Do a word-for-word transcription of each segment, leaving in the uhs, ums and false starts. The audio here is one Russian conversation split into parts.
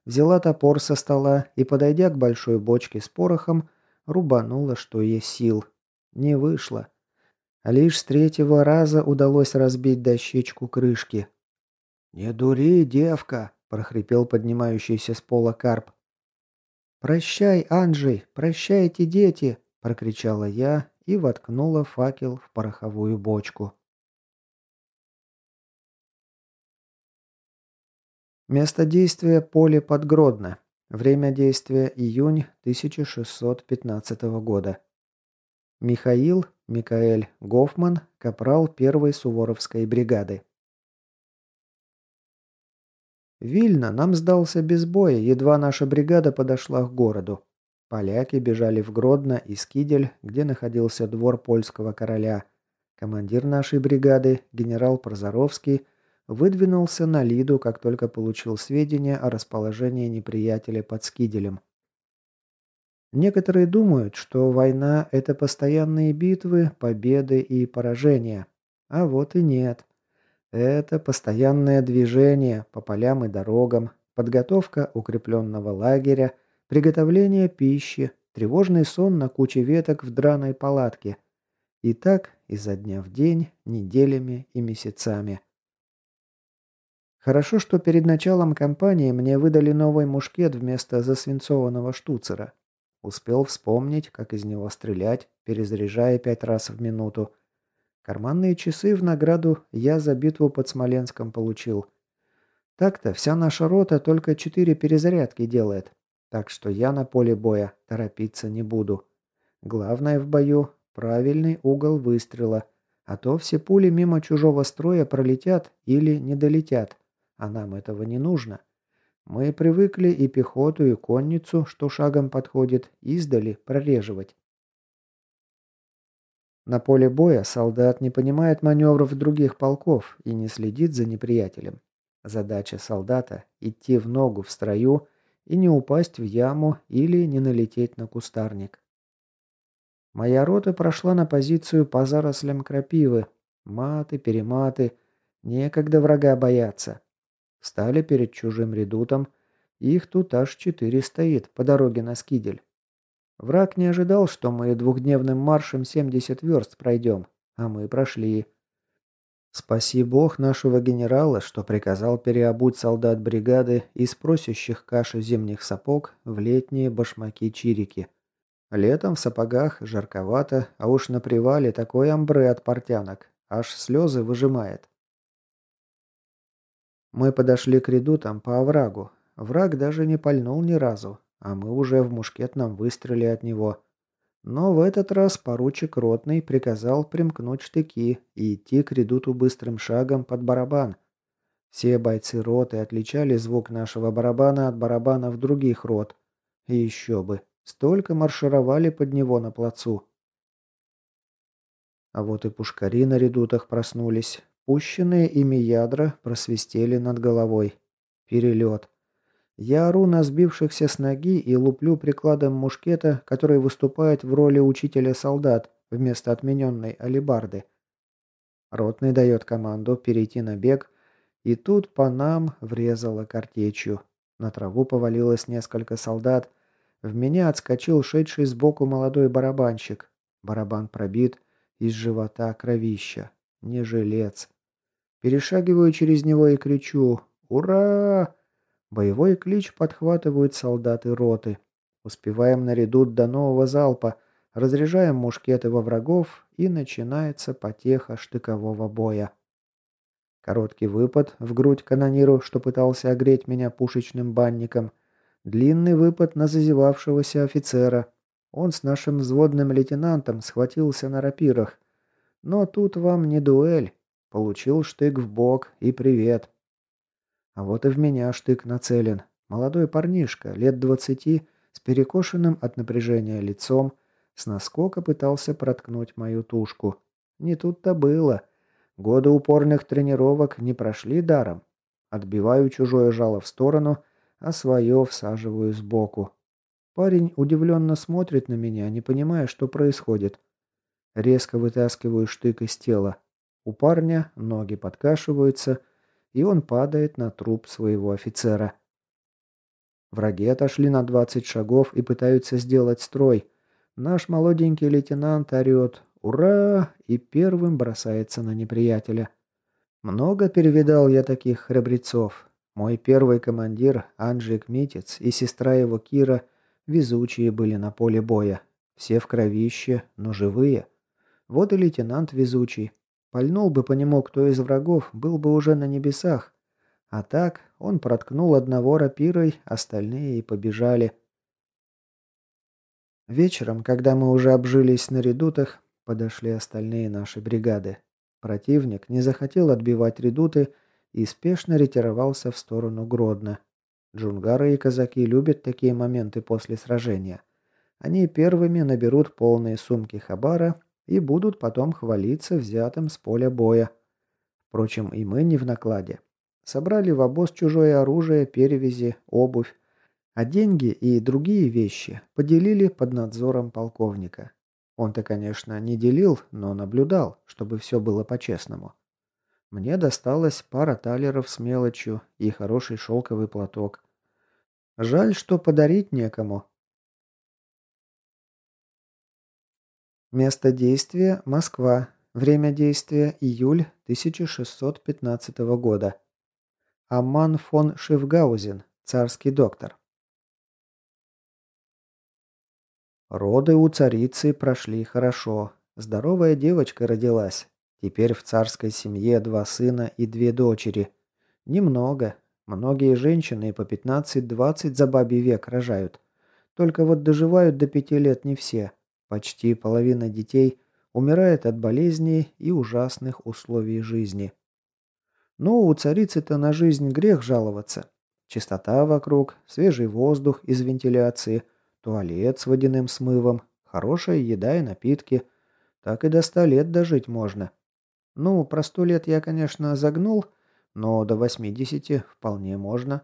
взяла топор со стола и, подойдя к большой бочке с порохом, рубанула, что есть сил. Не вышло. А лишь с третьего раза удалось разбить дощечку крышки. «Не дури, девка!» – прохрипел поднимающийся с пола карп. «Прощай, Анджей! Прощайте, дети!» – прокричала я и воткнула факел в пороховую бочку. Место действия – поле под Гродно. Время действия – июнь тысяча шестьсот пятнадцатого года. Михаил, Микаэль Гофман, капрал первой Суворовской бригады. Вильно нам сдался без боя, едва наша бригада подошла к городу. Поляки бежали в Гродно и Скидель, где находился двор польского короля. Командир нашей бригады, генерал Прозоровский, выдвинулся на Лиду, как только получил сведения о расположении неприятеля под Скиделем. Некоторые думают, что война – это постоянные битвы, победы и поражения. А вот и нет. Это постоянное движение по полям и дорогам, подготовка укрепленного лагеря, приготовление пищи, тревожный сон на куче веток в драной палатке. И так изо дня в день, неделями и месяцами. Хорошо, что перед началом кампании мне выдали новый мушкет вместо засвинцованного штуцера. Успел вспомнить, как из него стрелять, перезаряжая пять раз в минуту. Карманные часы в награду я за битву под Смоленском получил. Так-то вся наша рота только четыре перезарядки делает. Так что я на поле боя торопиться не буду. Главное в бою – правильный угол выстрела. А то все пули мимо чужого строя пролетят или не долетят. А нам этого не нужно. Мы привыкли и пехоту, и конницу, что шагом подходит, издали прореживать. На поле боя солдат не понимает маневров других полков и не следит за неприятелем. Задача солдата – идти в ногу в строю и не упасть в яму или не налететь на кустарник. Моя рота прошла на позицию по зарослям крапивы. Маты, перематы. Некогда врага бояться. Встали перед чужим редутом. Их тут аж четыре стоит по дороге на Скидель. Враг не ожидал, что мы двухдневным маршем семьдесят верст пройдем, а мы прошли. Спаси бог нашего генерала, что приказал переобуть солдат бригады из просящих каши зимних сапог в летние башмаки-чирики. Летом в сапогах жарковато, а уж на привале такой амбре от портянок, аж слезы выжимает. Мы подошли к редутам по оврагу. Враг даже не пальнул ни разу, а мы уже в мушкетном выстреле от него. Но в этот раз поручик ротный приказал примкнуть штыки и идти к редуту быстрым шагом под барабан. Все бойцы роты отличали звук нашего барабана от барабанов других рот. И еще бы, столько маршировали под него на плацу. А вот и пушкари на редутах проснулись. Пущенные ими ядра просвистели над головой. Перелет. Я ору на сбившихся с ноги и луплю прикладом мушкета, который выступает в роли учителя солдат вместо отмененной алебарды. Ротный дает команду перейти на бег, и тут по нам врезало картечью. На траву повалилось несколько солдат. В меня отскочил шедший сбоку молодой барабанщик. Барабан пробит, из живота кровища. Не жилец. Перешагиваю через него и кричу «Ура!». Боевой клич подхватывают солдаты роты. Успеваем на редут до нового залпа, разряжаем мушкеты во врагов, и начинается потеха штыкового боя. Короткий выпад в грудь канониру, что пытался огреть меня пушечным банником. Длинный выпад на зазевавшегося офицера. Он с нашим взводным лейтенантом схватился на рапирах. Но тут вам не дуэль. Получил штык в бок и привет. А вот и в меня штык нацелен. Молодой парнишка, лет двадцати, с перекошенным от напряжения лицом, с наскока пытался проткнуть мою тушку. Не тут-то было. Годы упорных тренировок не прошли даром. Отбиваю чужое жало в сторону, а свое всаживаю сбоку. Парень удивленно смотрит на меня, не понимая, что происходит. Резко вытаскиваю штык из тела. У парня ноги подкашиваются, и он падает на труп своего офицера. Враги отошли на двадцать шагов и пытаются сделать строй. Наш молоденький лейтенант орет «Ура!» и первым бросается на неприятеля. Много перевидал я таких храбрецов. Мой первый командир, Анджик Митец, и сестра его Кира, везучие были на поле боя. Все в кровище, но живые. Вот и лейтенант везучий. Пальнул бы по нему кто из врагов, был бы уже на небесах. А так он проткнул одного рапирой, остальные и побежали. Вечером, когда мы уже обжились на редутах, подошли остальные наши бригады. Противник не захотел отбивать редуты и спешно ретировался в сторону Гродно. Джунгары и казаки любят такие моменты после сражения. Они первыми наберут полные сумки хабара и будут потом хвалиться взятым с поля боя. Впрочем, и мы не в накладе. Собрали в обоз чужое оружие, перевязи, обувь, а деньги и другие вещи поделили под надзором полковника. Он-то, конечно, не делил, но наблюдал, чтобы все было по-честному. Мне досталась пара талеров с мелочью и хороший шелковый платок. Жаль, что подарить некому. Место действия – Москва. Время действия – июль тысяча шестьсот пятнадцатого года. Амман фон Шифгаузен, царский доктор. Роды у царицы прошли хорошо. Здоровая девочка родилась. Теперь в царской семье два сына и две дочери. Немного. Многие женщины по пятнадцать-двадцать за бабий век рожают. Только вот доживают до пяти лет не все. Почти половина детей умирает от болезней и ужасных условий жизни. Ну, у царицы-то на жизнь грех жаловаться. Чистота вокруг, свежий воздух из вентиляции, туалет с водяным смывом, хорошая еда и напитки. Так и до ста лет дожить можно. Ну, про сто лет я, конечно, загнул, но до восьмидесяти вполне можно.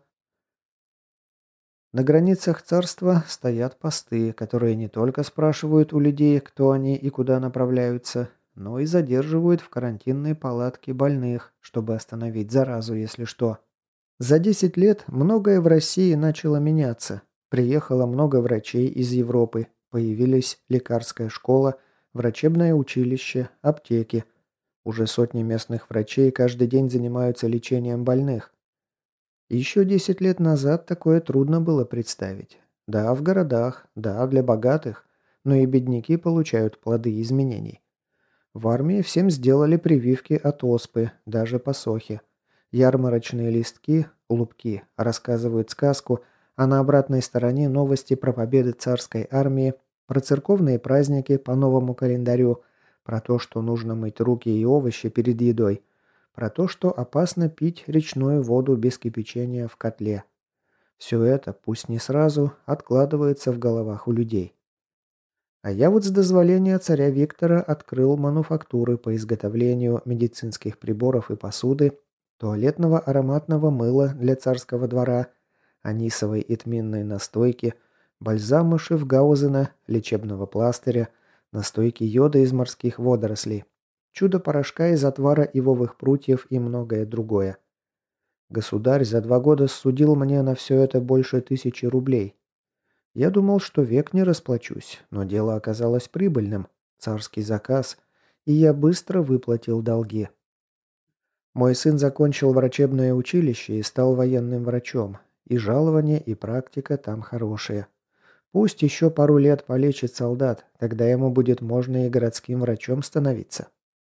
На границах царства стоят посты, которые не только спрашивают у людей, кто они и куда направляются, но и задерживают в карантинной палатке больных, чтобы остановить заразу, если что. За десять лет многое в России начало меняться. Приехало много врачей из Европы, появились лекарская школа, врачебное училище, аптеки. Уже сотни местных врачей каждый день занимаются лечением больных. Еще десять лет назад такое трудно было представить. Да, в городах, да, для богатых, но и бедняки получают плоды изменений. В армии всем сделали прививки от оспы, даже посохи. Ярмарочные листки, лупки, рассказывают сказку, а на обратной стороне новости про победы царской армии, про церковные праздники по новому календарю, про то, что нужно мыть руки и овощи перед едой, про то, что опасно пить речную воду без кипячения в котле. Все это, пусть не сразу, откладывается в головах у людей. А я вот с дозволения царя Виктора открыл мануфактуры по изготовлению медицинских приборов и посуды, туалетного ароматного мыла для царского двора, анисовой и тминной настойки, бальзама Шифгаузена, лечебного пластыря, настойки йода из морских водорослей, чудо-порошка из отвара ивовых прутьев и многое другое. Государь за два года ссудил мне на все это больше тысячи рублей. Я думал, что век не расплачусь, но дело оказалось прибыльным. Царский заказ, и я быстро выплатил долги. Мой сын закончил врачебное училище и стал военным врачом. И жалование, и практика там хорошие. Пусть еще пару лет полечит солдат, тогда ему будет можно и городским врачом становиться.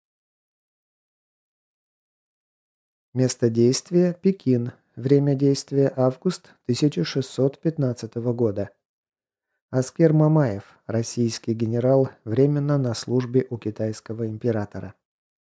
Место действия – Пекин. Время действия – август тысяча шестьсот пятнадцатого года. Аскер Мамаев, российский генерал, временно на службе у китайского императора.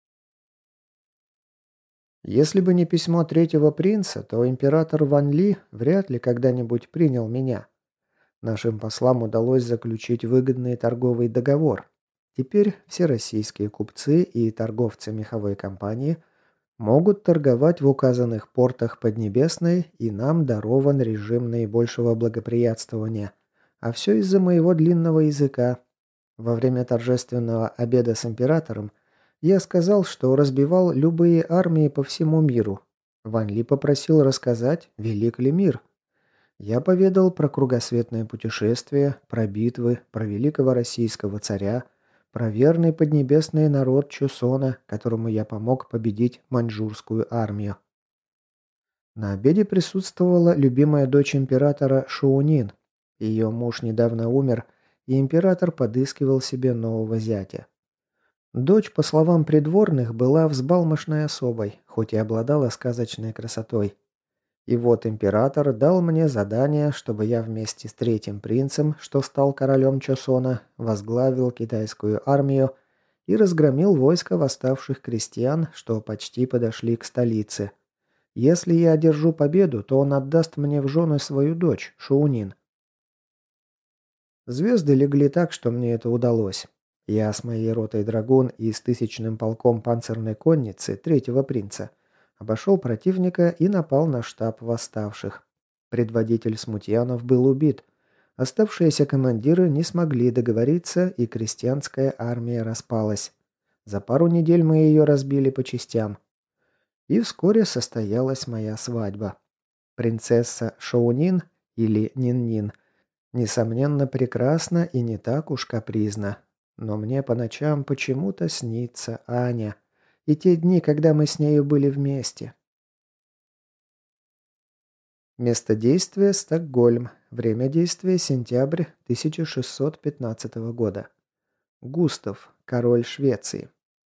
Если бы не письмо третьего принца, то император Ван Ли вряд ли когда-нибудь принял меня. Нашим послам удалось заключить выгодный торговый договор. Теперь все российские купцы и торговцы меховой компании могут торговать в указанных портах Поднебесной, и нам дарован режим наибольшего благоприятствования. А все из-за моего длинного языка. Во время торжественного обеда с императором я сказал, что разбивал любые армии по всему миру. Ван Ли попросил рассказать, велик ли мир. Я поведал про кругосветное путешествие, про битвы, про великого российского царя, про верный поднебесный народ Чусона, которому я помог победить маньчжурскую армию. На обеде присутствовала любимая дочь императора Шоунин. Ее муж недавно умер, и император подыскивал себе нового зятя. Дочь, по словам придворных, была взбалмошной особой, хоть и обладала сказочной красотой. И вот император дал мне задание, чтобы я вместе с третьим принцем, что стал королем Чосона, возглавил китайскую армию и разгромил войско восставших крестьян, что почти подошли к столице. Если я одержу победу, то он отдаст мне в жены свою дочь, Шоунин. Звезды легли так, что мне это удалось. Я с моей ротой драгун и с тысячным полком панцирной конницы третьего принца обошел противника и напал на штаб восставших. Предводитель смутьянов был убит. Оставшиеся командиры не смогли договориться, и крестьянская армия распалась. За пару недель мы ее разбили по частям. И вскоре состоялась моя свадьба. Принцесса Шоунин, или Нин-Нин, несомненно прекрасна и не так уж капризна. Но мне по ночам почему-то снится Аня. И те дни, когда мы с нею были вместе. Место действия – Стокгольм. Время действия – сентябрь тысяча шестьсот пятнадцатого года. Густав, король Швеции.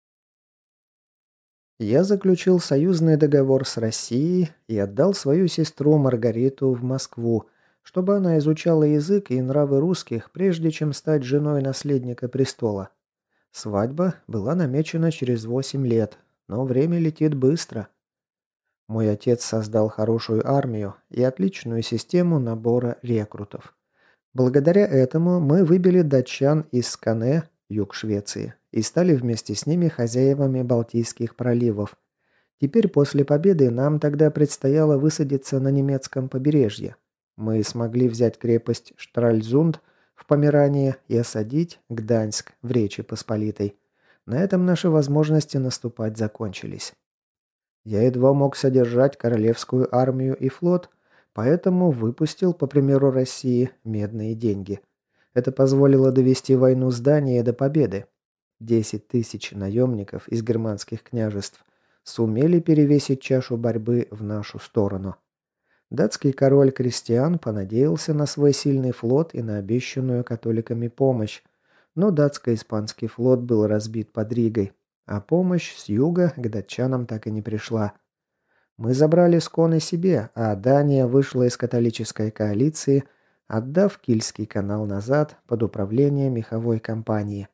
Я заключил союзный договор с Россией и отдал свою сестру Маргариту в Москву, чтобы она изучала язык и нравы русских, прежде чем стать женой наследника престола. Свадьба была намечена через восемь лет, но время летит быстро. Мой отец создал хорошую армию и отличную систему набора рекрутов. Благодаря этому мы выбили датчан из Скане, юг Швеции, и стали вместе с ними хозяевами Балтийских проливов. Теперь после победы нам тогда предстояло высадиться на немецком побережье. Мы смогли взять крепость Штральзунд в Померании и осадить Гданьск в Речи Посполитой. На этом наши возможности наступать закончились. Я едва мог содержать королевскую армию и флот, поэтому выпустил, по примеру России, медные деньги. Это позволило довести войну с Данией до победы. Десять тысяч наемников из германских княжеств сумели перевесить чашу борьбы в нашу сторону. Датский король Кристиан понадеялся на свой сильный флот и на обещанную католиками помощь, но датско-испанский флот был разбит под Ригой, а помощь с юга к датчанам так и не пришла. Мы забрали Сконы себе, а Дания вышла из католической коалиции, отдав Кильский канал назад под управление меховой компании.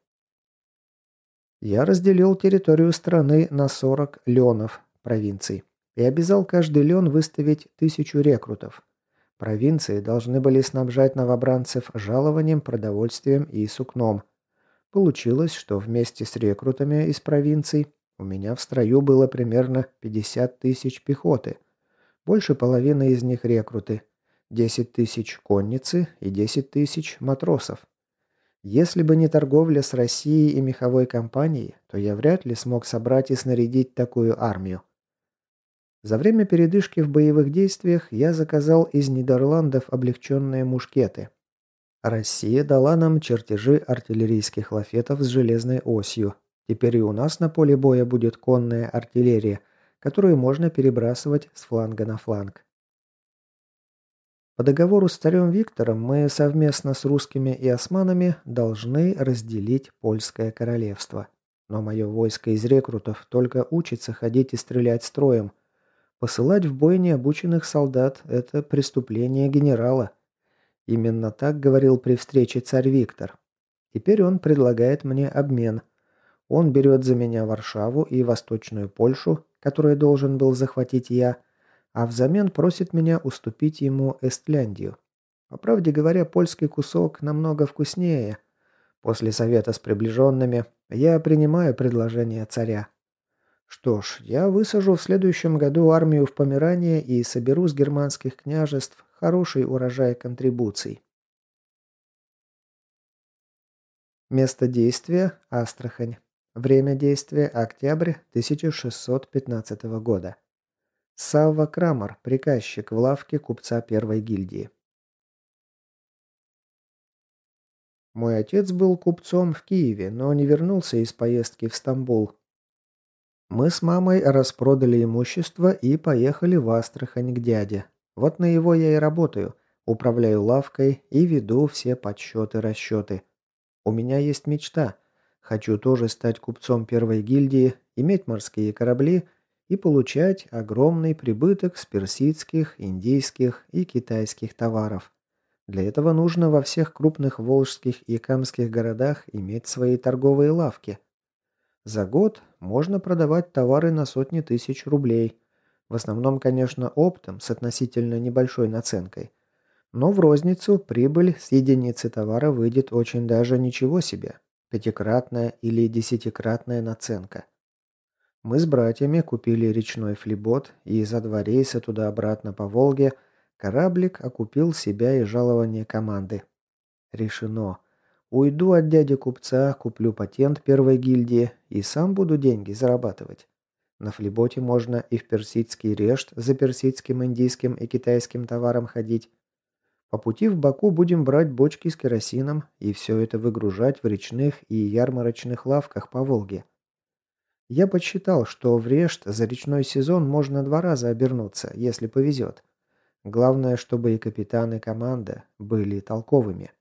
Я разделил территорию страны на сорок ленов, провинций, и обязал каждый лен выставить тысячу рекрутов. Провинции должны были снабжать новобранцев жалованием, продовольствием и сукном. Получилось, что вместе с рекрутами из провинций у меня в строю было примерно пятьдесят тысяч пехоты. Больше половины из них рекруты, десять тысяч конницы и десять тысяч матросов. Если бы не торговля с Россией и меховой компанией, то я вряд ли смог собрать и снарядить такую армию. За время передышки в боевых действиях я заказал из Нидерландов облегченные мушкеты. Россия дала нам чертежи артиллерийских лафетов с железной осью. Теперь и у нас на поле боя будет конная артиллерия, которую можно перебрасывать с фланга на фланг. По договору с царем Виктором мы совместно с русскими и османами должны разделить польское королевство. Но мое войско из рекрутов только учится ходить и стрелять строем. Посылать в бой необученных солдат – это преступление генерала. Именно так говорил при встрече царь Виктор. Теперь он предлагает мне обмен. Он берет за меня Варшаву и Восточную Польшу, которую должен был захватить я, а взамен просит меня уступить ему Эстляндию. По правде говоря, польский кусок намного вкуснее. После совета с приближенными я принимаю предложение царя. Что ж, я высажу в следующем году армию в Померании и соберу с германских княжеств хороший урожай контрибуций. Место действия – Астрахань. Время действия – октябрь тысяча шестьсот пятнадцатого года. Савва Крамер, приказчик в лавке купца первой гильдии. Мой отец был купцом в Киеве, но не вернулся из поездки в Стамбул. Мы с мамой распродали имущество и поехали в Астрахань к дяде. Вот на его я и работаю. Управляю лавкой и веду все подсчеты-расчеты. У меня есть мечта. Хочу тоже стать купцом первой гильдии, иметь морские корабли и получать огромный прибыток с персидских, индийских и китайских товаров. Для этого нужно во всех крупных волжских и камских городах иметь свои торговые лавки. За год можно продавать товары на сотни тысяч рублей. В основном, конечно, оптом с относительно небольшой наценкой. Но в розницу прибыль с единицы товара выйдет очень даже ничего себе. Пятикратная или десятикратная наценка. Мы с братьями купили речной флибот, и за два рейса туда-обратно по Волге кораблик окупил себя и жалование команды. Решено. Уйду от дяди купца, куплю патент первой гильдии и сам буду деньги зарабатывать. На флиботе можно и в персидский решт за персидским, индийским и китайским товаром ходить. По пути в Баку будем брать бочки с керосином и все это выгружать в речных и ярмарочных лавках по Волге. Я подсчитал, что в решт за речной сезон можно два раза обернуться, если повезет. Главное, чтобы и капитан, и команда были толковыми.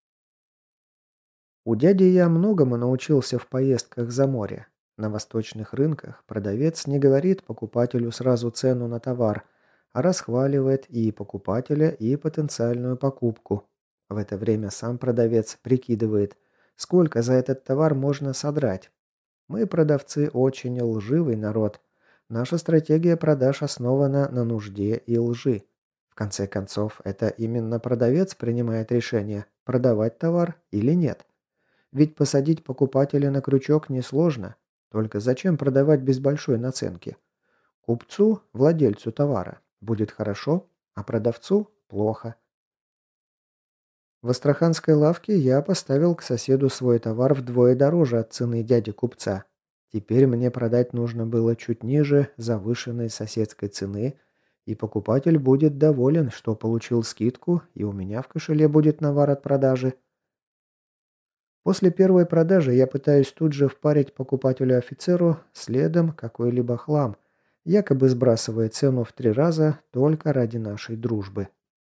У дяди я многому научился в поездках за море. На восточных рынках продавец не говорит покупателю сразу цену на товар, а расхваливает и покупателя, и потенциальную покупку. В это время сам продавец прикидывает, сколько за этот товар можно содрать. Мы, продавцы, очень лживый народ. Наша стратегия продаж основана на нужде и лжи. В конце концов, это именно продавец принимает решение, продавать товар или нет. Ведь посадить покупателя на крючок несложно. Только зачем продавать без большой наценки? Купцу, владельцу товара, будет хорошо, а продавцу плохо. В астраханской лавке я поставил к соседу свой товар вдвое дороже от цены дяди купца. Теперь мне продать нужно было чуть ниже завышенной соседской цены, и покупатель будет доволен, что получил скидку, и у меня в кошеле будет навар от продажи. После первой продажи я пытаюсь тут же впарить покупателю-офицеру следом какой-либо хлам, якобы сбрасывая цену в три раза только ради нашей дружбы.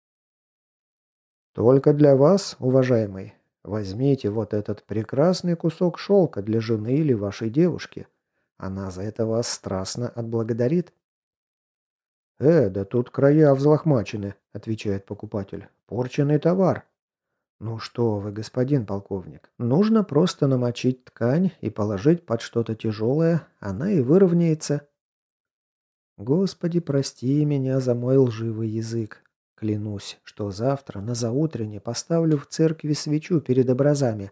Только для вас, уважаемый, возьмите вот этот прекрасный кусок шелка для жены или вашей девушки. Она за это вас страстно отблагодарит. «Э, да тут края взлохмачены», — отвечает покупатель. «Порченый товар». «Ну что вы, господин полковник, нужно просто намочить ткань и положить под что-то тяжелое, она и выровняется». Господи, прости меня за мой лживый язык. Клянусь, что завтра на заутрене поставлю в церкви свечу перед образами.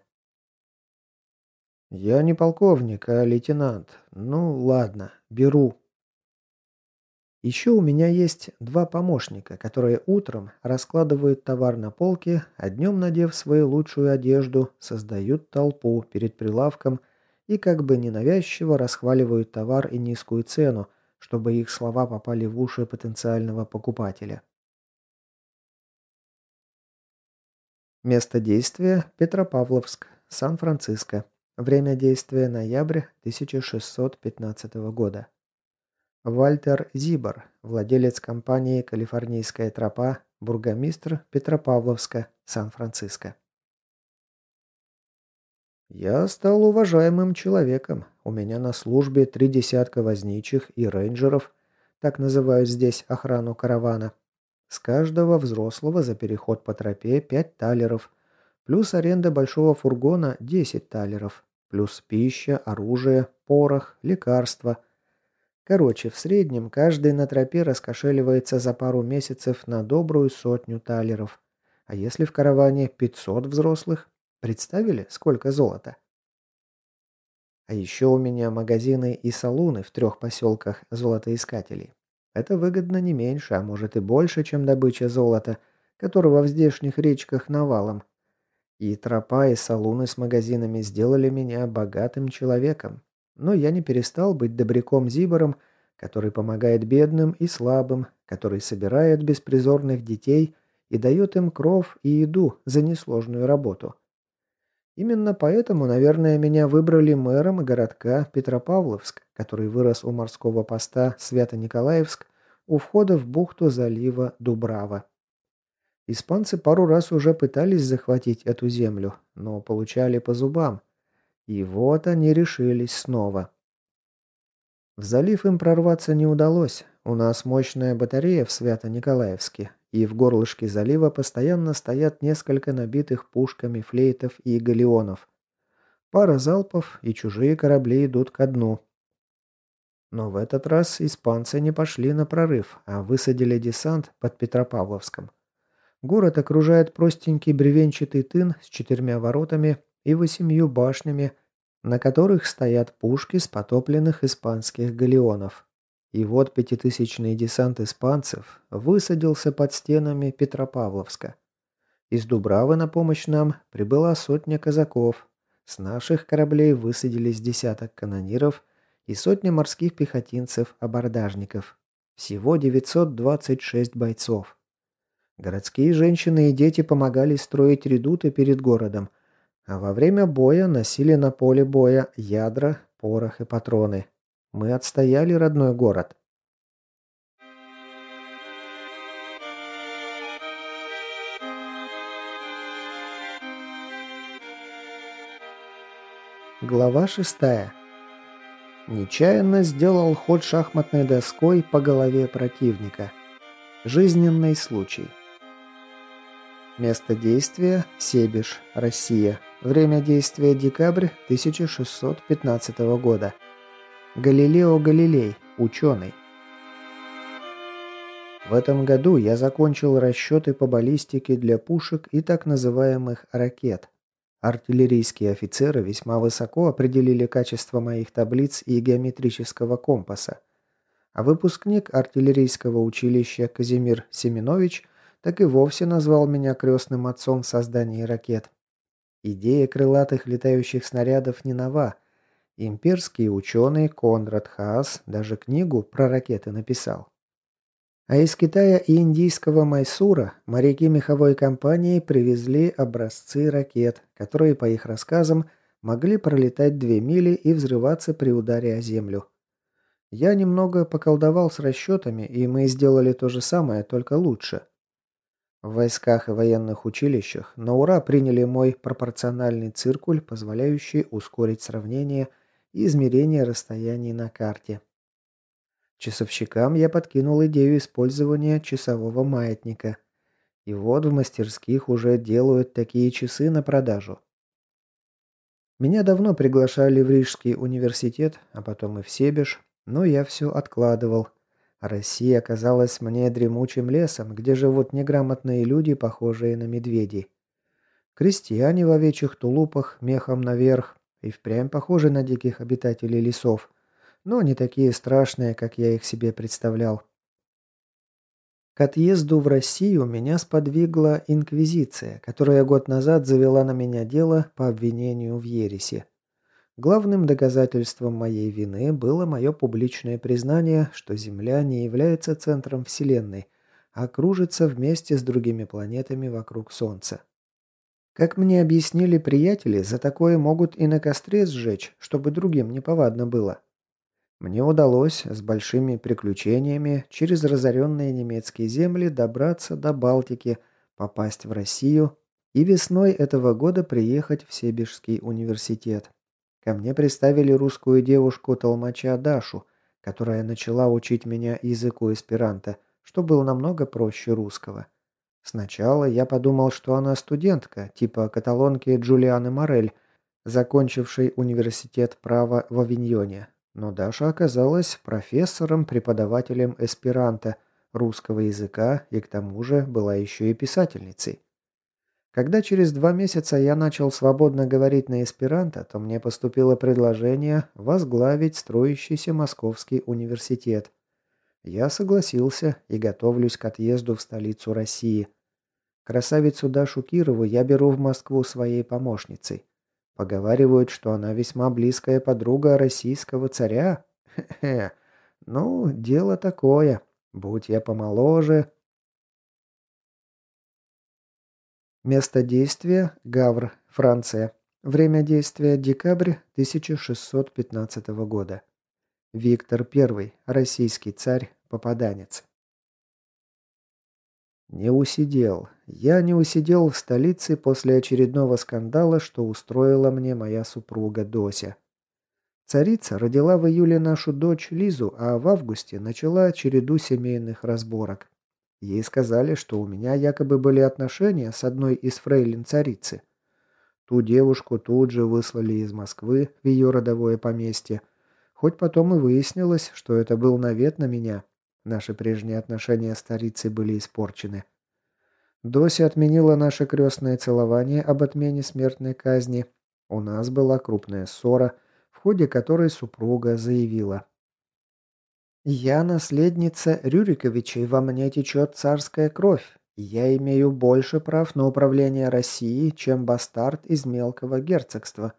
Я не полковник, а лейтенант. Ну, ладно, беру. Еще у меня есть два помощника, которые утром раскладывают товар на полке, а днем, надев свою лучшую одежду, создают толпу перед прилавком и как бы ненавязчиво расхваливают товар и низкую цену, чтобы их слова попали в уши потенциального покупателя. Место действия – Петропавловск, Сан-Франциско. Время действия – ноябрь тысяча шестьсот пятнадцатого года. Вальтер Зибор, владелец компании «Калифорнийская тропа», бургомистр Петропавловска, Сан-Франциско. Я стал уважаемым человеком. У меня на службе три десятка возничих и рейнджеров, так называют здесь охрану каравана. С каждого взрослого за переход по тропе пять талеров, плюс аренда большого фургона десять талеров, плюс пища, оружие, порох, лекарства. Короче, в среднем каждый на тропе раскошеливается за пару месяцев на добрую сотню талеров. А если в караване пятьсот взрослых? Представили, сколько золота? А еще у меня магазины и салуны в трех поселках золотоискателей. Это выгодно не меньше, а может и больше, чем добыча золота, которого в здешних речках навалом. И тропа, и салуны с магазинами сделали меня богатым человеком. Но я не перестал быть добряком-зибором, который помогает бедным и слабым, который собирает беспризорных детей и дает им кров и еду за несложную работу. Именно поэтому, наверное, меня выбрали мэром городка Петропавловск, который вырос у морского поста Свято-Николаевск у входа в бухту залива Дубрава. Испанцы пару раз уже пытались захватить эту землю, но получали по зубам. И вот они решились снова. В залив им прорваться не удалось. У нас мощная батарея в Свято-Николаевске, и в горлышке залива постоянно стоят несколько набитых пушками флейтов и галеонов. Пара залпов, и чужие корабли идут ко дну. Но в этот раз испанцы не пошли на прорыв, а высадили десант под Петропавловском. Город окружает простенький бревенчатый тын с четырьмя воротами и восемью башнями, на которых стоят пушки с потопленных испанских галеонов. И вот пятитысячный десант испанцев высадился под стенами Петропавловска. Из Дубравы на помощь нам прибыла сотня казаков. С наших кораблей высадились десяток канониров и сотня морских пехотинцев-абордажников. Всего девятьсот двадцать шесть бойцов. Городские женщины и дети помогали строить редуты перед городом, а во время боя носили на поле боя ядра, порох и патроны. Мы отстояли родной город. Глава шестая. Нечаянно сделал ход шахматной доской по голове противника. Жизненный случай. Место действия – Себеж, Россия. Время действия – декабрь тысяча шестьсот пятнадцатого года. Галилео Галилей, ученый. В этом году я закончил расчеты по баллистике для пушек и так называемых ракет. Артиллерийские офицеры весьма высоко определили качество моих таблиц и геометрического компаса. А выпускник артиллерийского училища Казимир Семенович так и вовсе назвал меня крестным отцом в создании ракет. Идея крылатых летающих снарядов не нова. Имперский ученый Конрад Хаас даже книгу про ракеты написал. А из Китая и индийского Майсура моряки меховой компании привезли образцы ракет, которые, по их рассказам, могли пролетать две мили и взрываться при ударе о землю. Я немного поколдовал с расчетами, и мы сделали то же самое, только лучше. В войсках и военных училищах на ура приняли мой пропорциональный циркуль, позволяющий ускорить сравнение и измерение расстояний на карте. Часовщикам я подкинул идею использования часового маятника. И вот в мастерских уже делают такие часы на продажу. Меня давно приглашали в Рижский университет, а потом и в Себеж, но я все откладывал. Россия оказалась мне дремучим лесом, где живут неграмотные люди, похожие на медведей. Крестьяне в овечьих тулупах, мехом наверх, и впрямь похожи на диких обитателей лесов, но не такие страшные, как я их себе представлял. К отъезду в Россию меня сподвигла инквизиция, которая год назад завела на меня дело по обвинению в ереси. Главным доказательством моей вины было мое публичное признание, что Земля не является центром Вселенной, а кружится вместе с другими планетами вокруг Солнца. Как мне объяснили приятели, за такое могут и на костре сжечь, чтобы другим неповадно было. Мне удалось с большими приключениями через разоренные немецкие земли добраться до Балтики, попасть в Россию и весной этого года приехать в Себежский университет. Ко мне приставили русскую девушку-толмача Дашу, которая начала учить меня языку эсперанто, что было намного проще русского. Сначала я подумал, что она студентка, типа каталонки Джулианы Морель, закончившей университет права в Авиньоне. Но Даша оказалась профессором-преподавателем эсперанто, русского языка, и к тому же была еще и писательницей. Когда через два месяца я начал свободно говорить на эсперанто, то мне поступило предложение возглавить строящийся Московский университет. Я согласился и готовлюсь к отъезду в столицу России. Красавицу Дашу Кирову я беру в Москву своей помощницей. Поговаривают, что она весьма близкая подруга российского царя. Хе-хе. Ну, дело такое. Будь я помоложе. Место действия – Гавр, Франция. Время действия – декабрь тысяча шестьсот пятнадцатого года. Виктор Первый, российский царь, попаданец. Не усидел. Я не усидел в столице после очередного скандала, что устроила мне моя супруга Дося. Царица родила в июле нашу дочь Лизу, а в августе начала череду семейных разборок. Ей сказали, что у меня якобы были отношения с одной из фрейлин царицы. Ту девушку тут же выслали из Москвы в ее родовое поместье. Хоть потом и выяснилось, что это был навет на меня. Наши прежние отношения с царицей были испорчены. Дося отменила наше крестное целование об отмене смертной казни. У нас была крупная ссора, в ходе которой супруга заявила: «Я наследница Рюриковичей, во мне течет царская кровь. Я имею больше прав на управление Россией, чем бастард из мелкого герцогства».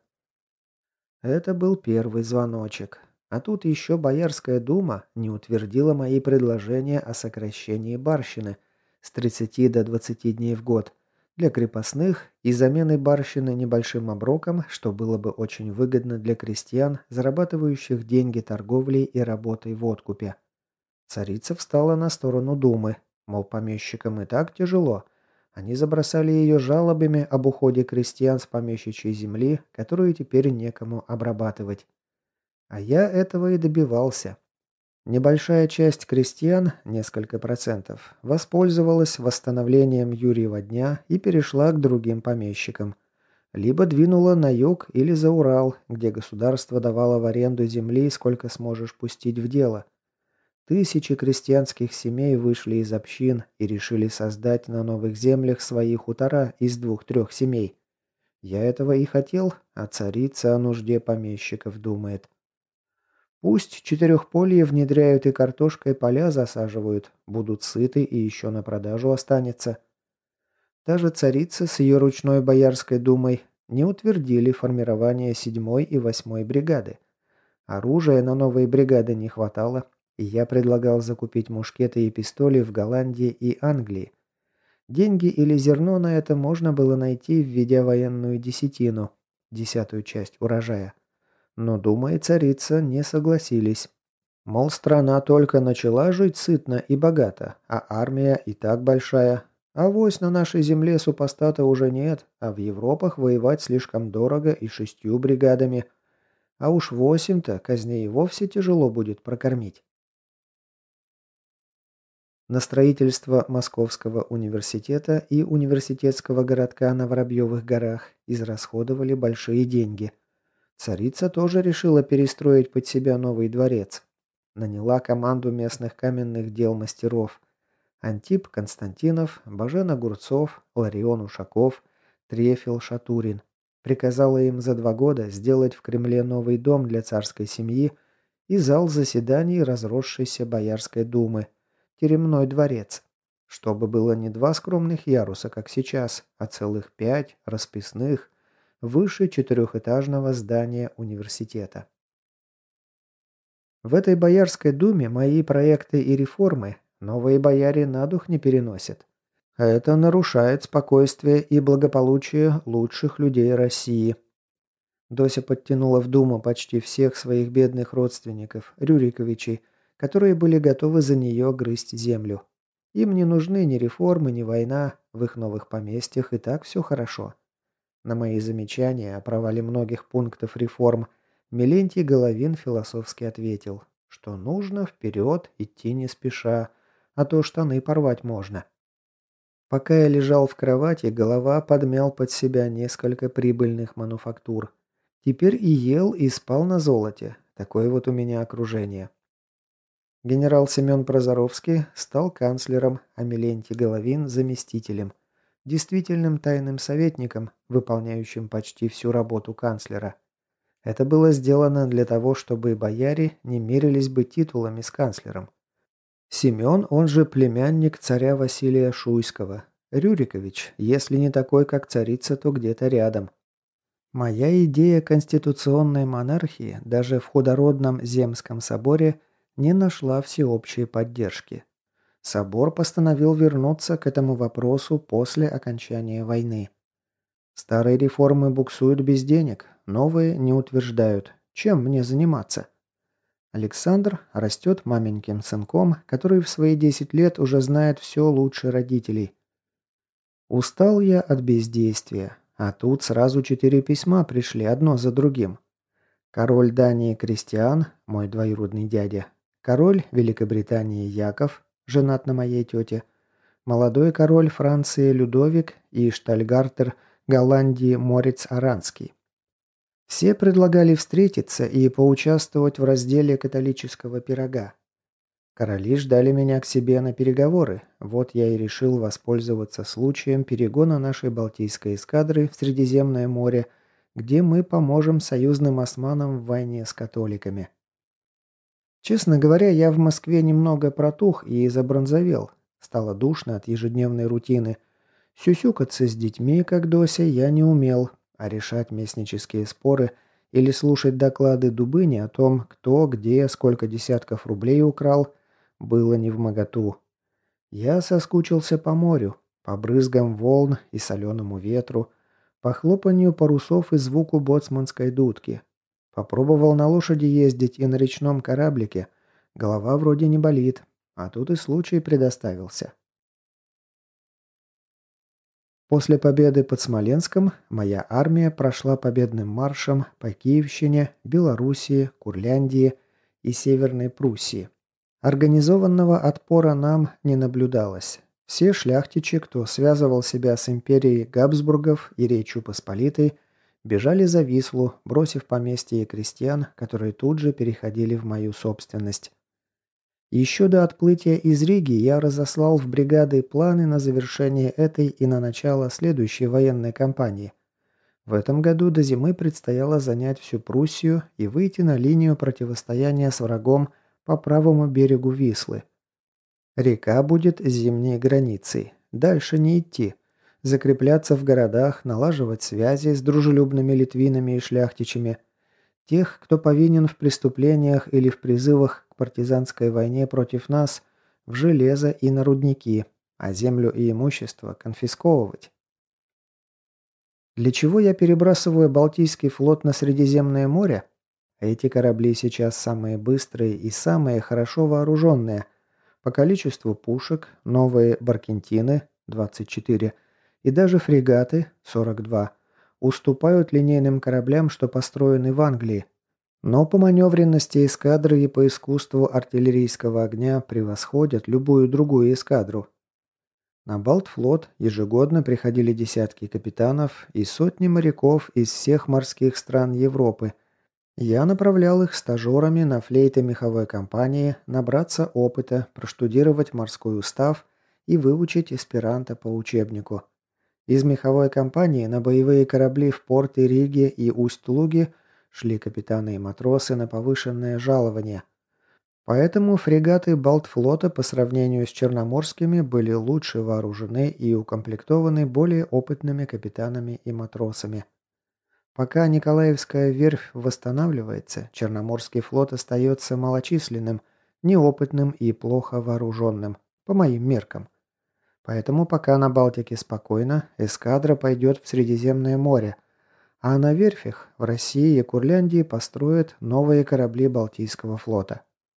Это был первый звоночек. А тут еще Боярская дума не утвердила мои предложения о сокращении барщины с тридцати до двадцати дней в год для крепостных и замены барщины небольшим оброком, что было бы очень выгодно для крестьян, зарабатывающих деньги торговлей и работой в откупе. Царица встала на сторону думы, мол, помещикам и так тяжело. Они забросали ее жалобами об уходе крестьян с помещичьей земли, которую теперь некому обрабатывать. А я этого и добивался. Небольшая часть крестьян, несколько процентов, воспользовалась восстановлением Юрьева дня и перешла к другим помещикам. Либо двинула на юг или за Урал, где государство давало в аренду земли, сколько сможешь пустить в дело. Тысячи крестьянских семей вышли из общин и решили создать на новых землях свои хутора из двух-трех семей. Я этого и хотел, а царица о нужде помещиков думает. Пусть четырехполье внедряют и картошкой поля засаживают, будут сыты и еще на продажу останется. Даже царица с ее ручной боярской думой не утвердили формирование седьмой и восьмой бригады. Оружия на новые бригады не хватало, и я предлагал закупить мушкеты и пистоли в Голландии и Англии. Деньги или зерно на это можно было найти, введя военную десятину, десятую часть урожая. Но дума и царица не согласились. Мол, страна только начала жить сытно и богато, а армия и так большая. Авось на нашей земле супостата уже нет, а в Европах воевать слишком дорого и шестью бригадами. А уж восемь-то казне и вовсе тяжело будет прокормить. На строительство Московского университета и университетского городка на Воробьевых горах израсходовали большие деньги. Царица тоже решила перестроить под себя новый дворец. Наняла команду местных каменных дел мастеров. Антип Константинов, Бажен Огурцов, Ларион Ушаков, Трефил Шатурин. Приказала им за два года сделать в Кремле новый дом для царской семьи и зал заседаний разросшейся Боярской думы, теремной дворец. Чтобы было не два скромных яруса, как сейчас, а целых пять расписных, выше четырехэтажного здания университета. В этой Боярской думе мои проекты и реформы новые бояре на дух не переносят. А это нарушает спокойствие и благополучие лучших людей России. Дося подтянула в думу почти всех своих бедных родственников, Рюриковичей, которые были готовы за нее грызть землю. Им не нужны ни реформы, ни война, в их новых поместьях и так все хорошо. На мои замечания о провале многих пунктов реформ Мелентий Головин философски ответил, что нужно вперед идти не спеша, а то штаны порвать можно. Пока я лежал в кровати, голова подмял под себя несколько прибыльных мануфактур. Теперь и ел, и спал на золоте. Такое вот у меня окружение. Генерал Семен Прозоровский стал канцлером, а Мелентий Головин – заместителем. Действительным тайным советником, выполняющим почти всю работу канцлера. Это было сделано для того, чтобы бояре не мерились бы титулами с канцлером. Семен, он же племянник царя Василия Шуйского. Рюрикович, если не такой, как царица, то где-то рядом. Моя идея конституционной монархии даже в худородном Земском соборе не нашла всеобщей поддержки. Собор постановил вернуться к этому вопросу после окончания войны. Старые реформы буксуют без денег, новые не утверждают. Чем мне заниматься? Александр растет маменьким сынком, который в свои десять лет уже знает все лучше родителей. Устал я от бездействия, а тут сразу четыре письма пришли одно за другим. Король Дании Кристиан, мой двоюродный дядя, король Великобритании Яков, женат на моей тете, молодой король Франции Людовик и штальгартер Голландии Мориц Аранский. Все предлагали встретиться и поучаствовать в разделе католического пирога. Короли ждали меня к себе на переговоры, вот я и решил воспользоваться случаем перегона нашей Балтийской эскадры в Средиземное море, где мы поможем союзным османам в войне с католиками. Честно говоря, я в Москве немного протух и забронзовел. Стало душно от ежедневной рутины. Сюсюкаться с детьми, как Дося, я не умел, а решать местнические споры или слушать доклады Дубыни о том, кто, где, сколько десятков рублей украл, было невмоготу. Я соскучился по морю, по брызгам волн и соленому ветру, по хлопанью парусов и звуку боцманской дудки. Попробовал на лошади ездить и на речном кораблике. Голова вроде не болит, а тут и случай предоставился. После победы под Смоленском моя армия прошла победным маршем по Киевщине, Белоруссии, Курляндии и Северной Пруссии. Организованного отпора нам не наблюдалось. Все шляхтичи, кто связывал себя с империей Габсбургов и Речью Посполитой, бежали за Вислу, бросив поместье крестьян, которые тут же переходили в мою собственность. Еще до отплытия из Риги я разослал в бригады планы на завершение этой и на начало следующей военной кампании. В этом году до зимы предстояло занять всю Пруссию и выйти на линию противостояния с врагом по правому берегу Вислы. Река будет зимней границей. Дальше не идти. Закрепляться в городах, налаживать связи с дружелюбными литвинами и шляхтичами. Тех, кто повинен в преступлениях или в призывах к партизанской войне против нас, в железо и на рудники, а землю и имущество конфисковывать. Для чего я перебрасываю Балтийский флот на Средиземное море? Эти корабли сейчас самые быстрые и самые хорошо вооруженные. По количеству пушек новые «Баркентины» двадцать четыре и даже фрегаты сорок два уступают линейным кораблям, что построены в Англии. Но по маневренности эскадры и по искусству артиллерийского огня превосходят любую другую эскадру. На Балтфлот ежегодно приходили десятки капитанов и сотни моряков из всех морских стран Европы. Я направлял их стажерами на флейты меховой компании набраться опыта, проштудировать морской устав и выучить эсперанто по учебнику. Из меховой компании на боевые корабли в порты Риги и Усть-Луги шли капитаны и матросы на повышенное жалование. Поэтому фрегаты Балтфлота по сравнению с черноморскими были лучше вооружены и укомплектованы более опытными капитанами и матросами. Пока Николаевская верфь восстанавливается, Черноморский флот остается малочисленным, неопытным и плохо вооруженным, по моим меркам. Поэтому пока на Балтике спокойно, эскадра пойдет в Средиземное море, а на верфях в России и Курляндии построят новые корабли Балтийского флота.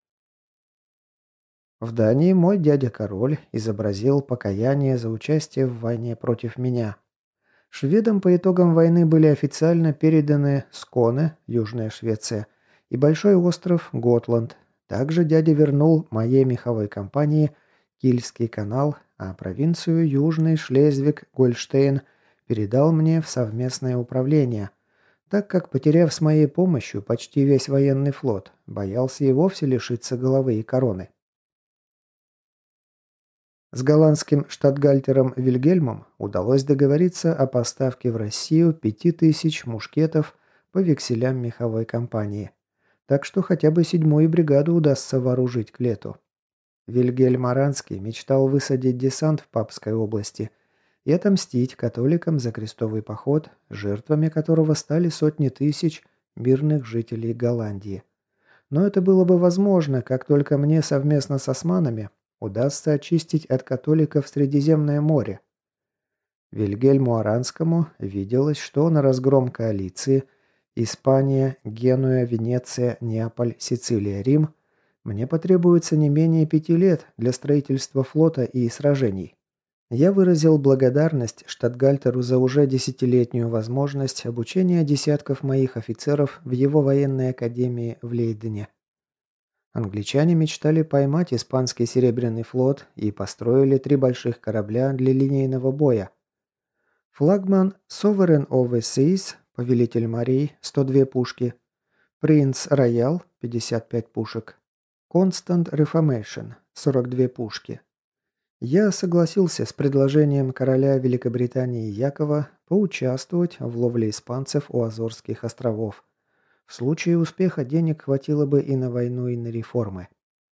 В Дании мой дядя-король изобразил покаяние за участие в войне против меня. Шведам по итогам войны были официально переданы Сконе, Южная Швеция, и большой остров Готланд. Также дядя вернул моей меховой компании Кильский канал, а провинцию Южный Шлезвиг-Гольштейн передал мне в совместное управление, так как, потеряв с моей помощью почти весь военный флот, боялся и вовсе лишиться головы и короны. С голландским штатгальтером Вильгельмом удалось договориться о поставке в Россию пяти тысяч мушкетов по векселям меховой компании. Так что хотя бы седьмую бригаду удастся вооружить к лету. Вильгельм Аранский мечтал высадить десант в Папской области и отомстить католикам за крестовый поход, жертвами которого стали сотни тысяч мирных жителей Голландии. Но это было бы возможно, как только мне совместно с османами удастся очистить от католиков Средиземное море. Вильгельму Аранскому виделось, что на разгром коалиции Испания, Генуя, Венеция, Неаполь, Сицилия, Рим мне потребуется не менее пяти лет для строительства флота и сражений. Я выразил благодарность штатгальтеру за уже десятилетнюю возможность обучения десятков моих офицеров в его военной академии в Лейдене. Англичане мечтали поймать испанский Серебряный флот и построили три больших корабля для линейного боя. Флагман Sovereign of the Seas, Повелитель морей, сто две пушки, Принц Роял, пятьдесят пять пушек, Constant Reformation, сорок две пушки. Я согласился с предложением короля Великобритании Якова поучаствовать в ловле испанцев у Азорских островов. В случае успеха денег хватило бы и на войну, и на реформы.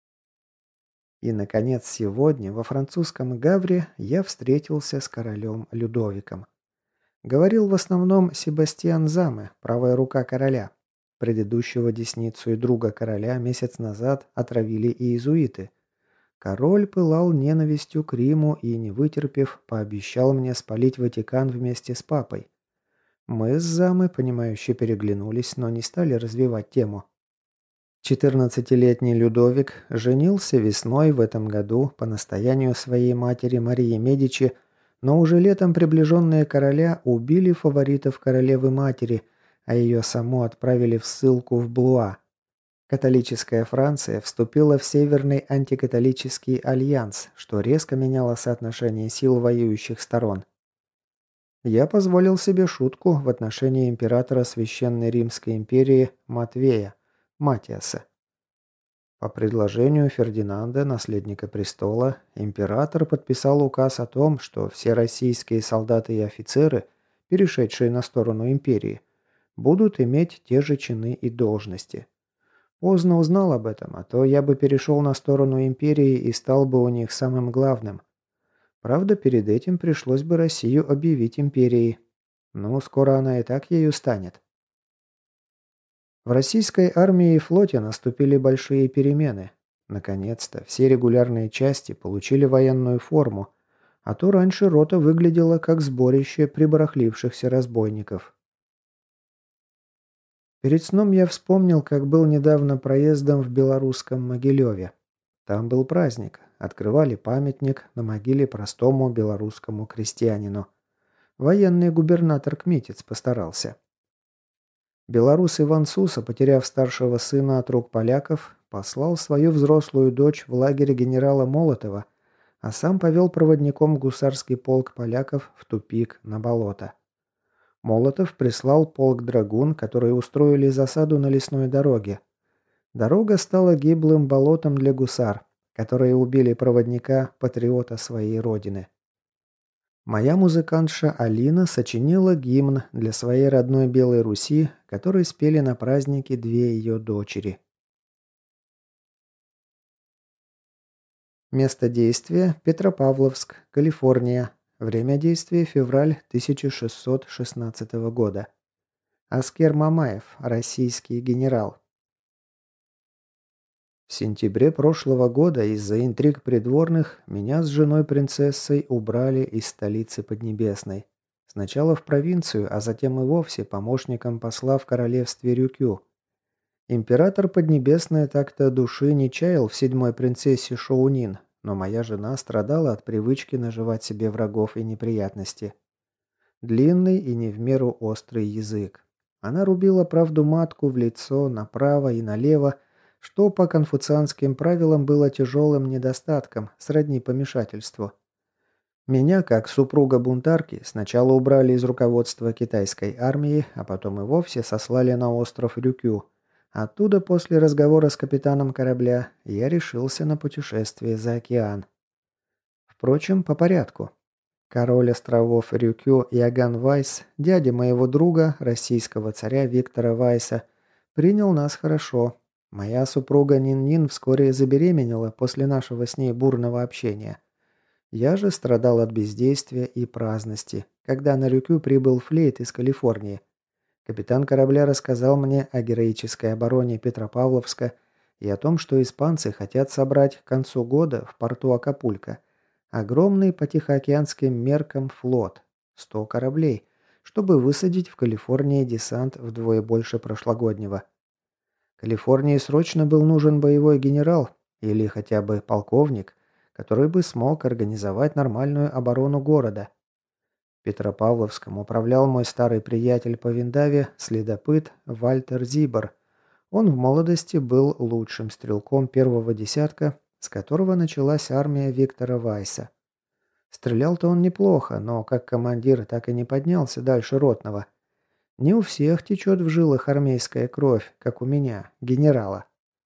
И, наконец, сегодня во французском Гавре я встретился с королем Людовиком. Говорил в основном Себастьян Заме, правая рука короля. Предыдущего десницу и друга короля месяц назад отравили и иезуиты. Король пылал ненавистью к Риму и, не вытерпев, пообещал мне спалить Ватикан вместе с папой. Мы с Замой, понимающе переглянулись, но не стали развивать тему. четырнадцатилетний Людовик женился весной в этом году по настоянию своей матери Марии Медичи, но уже летом приближенные короля убили фаворитов королевы-матери, а ее саму отправили в ссылку в Блуа. Католическая Франция вступила в Северный антикатолический альянс, что резко меняло соотношение сил воюющих сторон. Я позволил себе шутку в отношении императора Священной Римской империи Матвея, Матиаса. По предложению Фердинанда, наследника престола, император подписал указ о том, что все российские солдаты и офицеры, перешедшие на сторону империи, будут иметь те же чины и должности. Поздно узнал об этом, а то я бы перешел на сторону империи и стал бы у них самым главным. Правда, перед этим пришлось бы Россию объявить империей. Ну, скоро она и так ею станет. В российской армии и флоте наступили большие перемены. Наконец-то все регулярные части получили военную форму, а то раньше рота выглядела как сборище прибарахлившихся разбойников. Перед сном я вспомнил, как был недавно проездом в белорусском Могилеве. Там был праздник. Открывали памятник на могиле простому белорусскому крестьянину. Военный губернатор Кмитец постарался. Белорус Иван Суса, потеряв старшего сына от рук поляков, послал свою взрослую дочь в лагерь генерала Молотова, а сам повел проводником гусарский полк поляков в тупик на болото. Молотов прислал полк драгун, которые устроили засаду на лесной дороге. Дорога стала гиблым болотом для гусар, которые убили проводника, патриота своей родины. Моя музыкантша Алина сочинила гимн для своей родной Белой Руси, который спели на празднике две ее дочери. Место действия – Петропавловск, Калифорния. Время действия – февраль тысяча шестьсот шестнадцатого года. Аскер Мамаев, российский генерал. В сентябре прошлого года из-за интриг придворных меня с женой-принцессой убрали из столицы Поднебесной. Сначала в провинцию, а затем и вовсе помощником посла в королевстве Рюкю. Император Поднебесной так-то души не чаял в седьмой принцессе Шоунин, но моя жена страдала от привычки наживать себе врагов и неприятности. Длинный и не в меру острый язык. Она рубила правду матку в лицо, направо и налево, что по конфуцианским правилам было тяжелым недостатком, сродни помешательству. Меня, как супруга бунтарки, сначала убрали из руководства китайской армии, а потом и вовсе сослали на остров Рюкю. Оттуда, после разговора с капитаном корабля, я решился на путешествие за океан. Впрочем, по порядку. Король островов Рюкю Иоганн Вайс, дядя моего друга, российского царя Виктора Вайса, принял нас хорошо. Моя супруга Нин-Нин вскоре забеременела после нашего с ней бурного общения. Я же страдал от бездействия и праздности, когда на Рюкю прибыл флейт из Калифорнии. Капитан корабля рассказал мне о героической обороне Петропавловска и о том, что испанцы хотят собрать к концу года в порту Акапулько огромный по тихоокеанским меркам флот. Сто кораблей, чтобы высадить в Калифорнии десант вдвое больше прошлогоднего. Калифорнии срочно был нужен боевой генерал или хотя бы полковник, который бы смог организовать нормальную оборону города. Петропавловском управлял мой старый приятель по Виндаве, следопыт Вальтер Зибор. Он в молодости был лучшим стрелком первого десятка, с которого началась армия Виктора Вайса. Стрелял-то он неплохо, но как командир так и не поднялся дальше ротного. Не у всех течет в жилах армейская кровь, как у меня, генерала.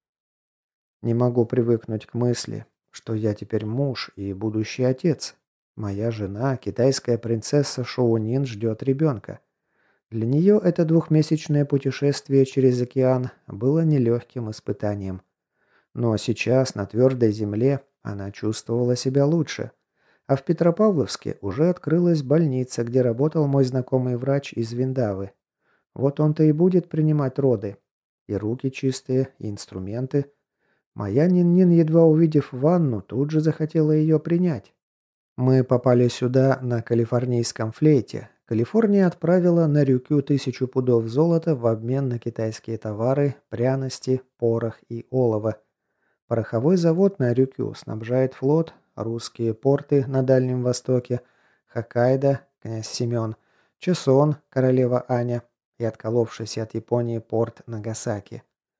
Не могу привыкнуть к мысли, что я теперь муж и будущий отец. Моя жена, китайская принцесса Шоунин, ждет ребенка. Для нее это двухмесячное путешествие через океан было нелегким испытанием. Но сейчас на твердой земле она чувствовала себя лучше. А в Петропавловске уже открылась больница, где работал мой знакомый врач из Виндавы. Вот он-то и будет принимать роды. И руки чистые, и инструменты. Моя Нин-Нин, едва увидев ванну, тут же захотела ее принять. Мы попали сюда на калифорнийском флейте. Калифорния отправила на Рюкю тысячу пудов золота в обмен на китайские товары, пряности, порох и олово. Пороховой завод на Рюкю снабжает флот, русские порты на Дальнем Востоке, Хоккайдо, князь Семен, Чосон, королева Аня и отколовшийся от Японии порт Нагасаки.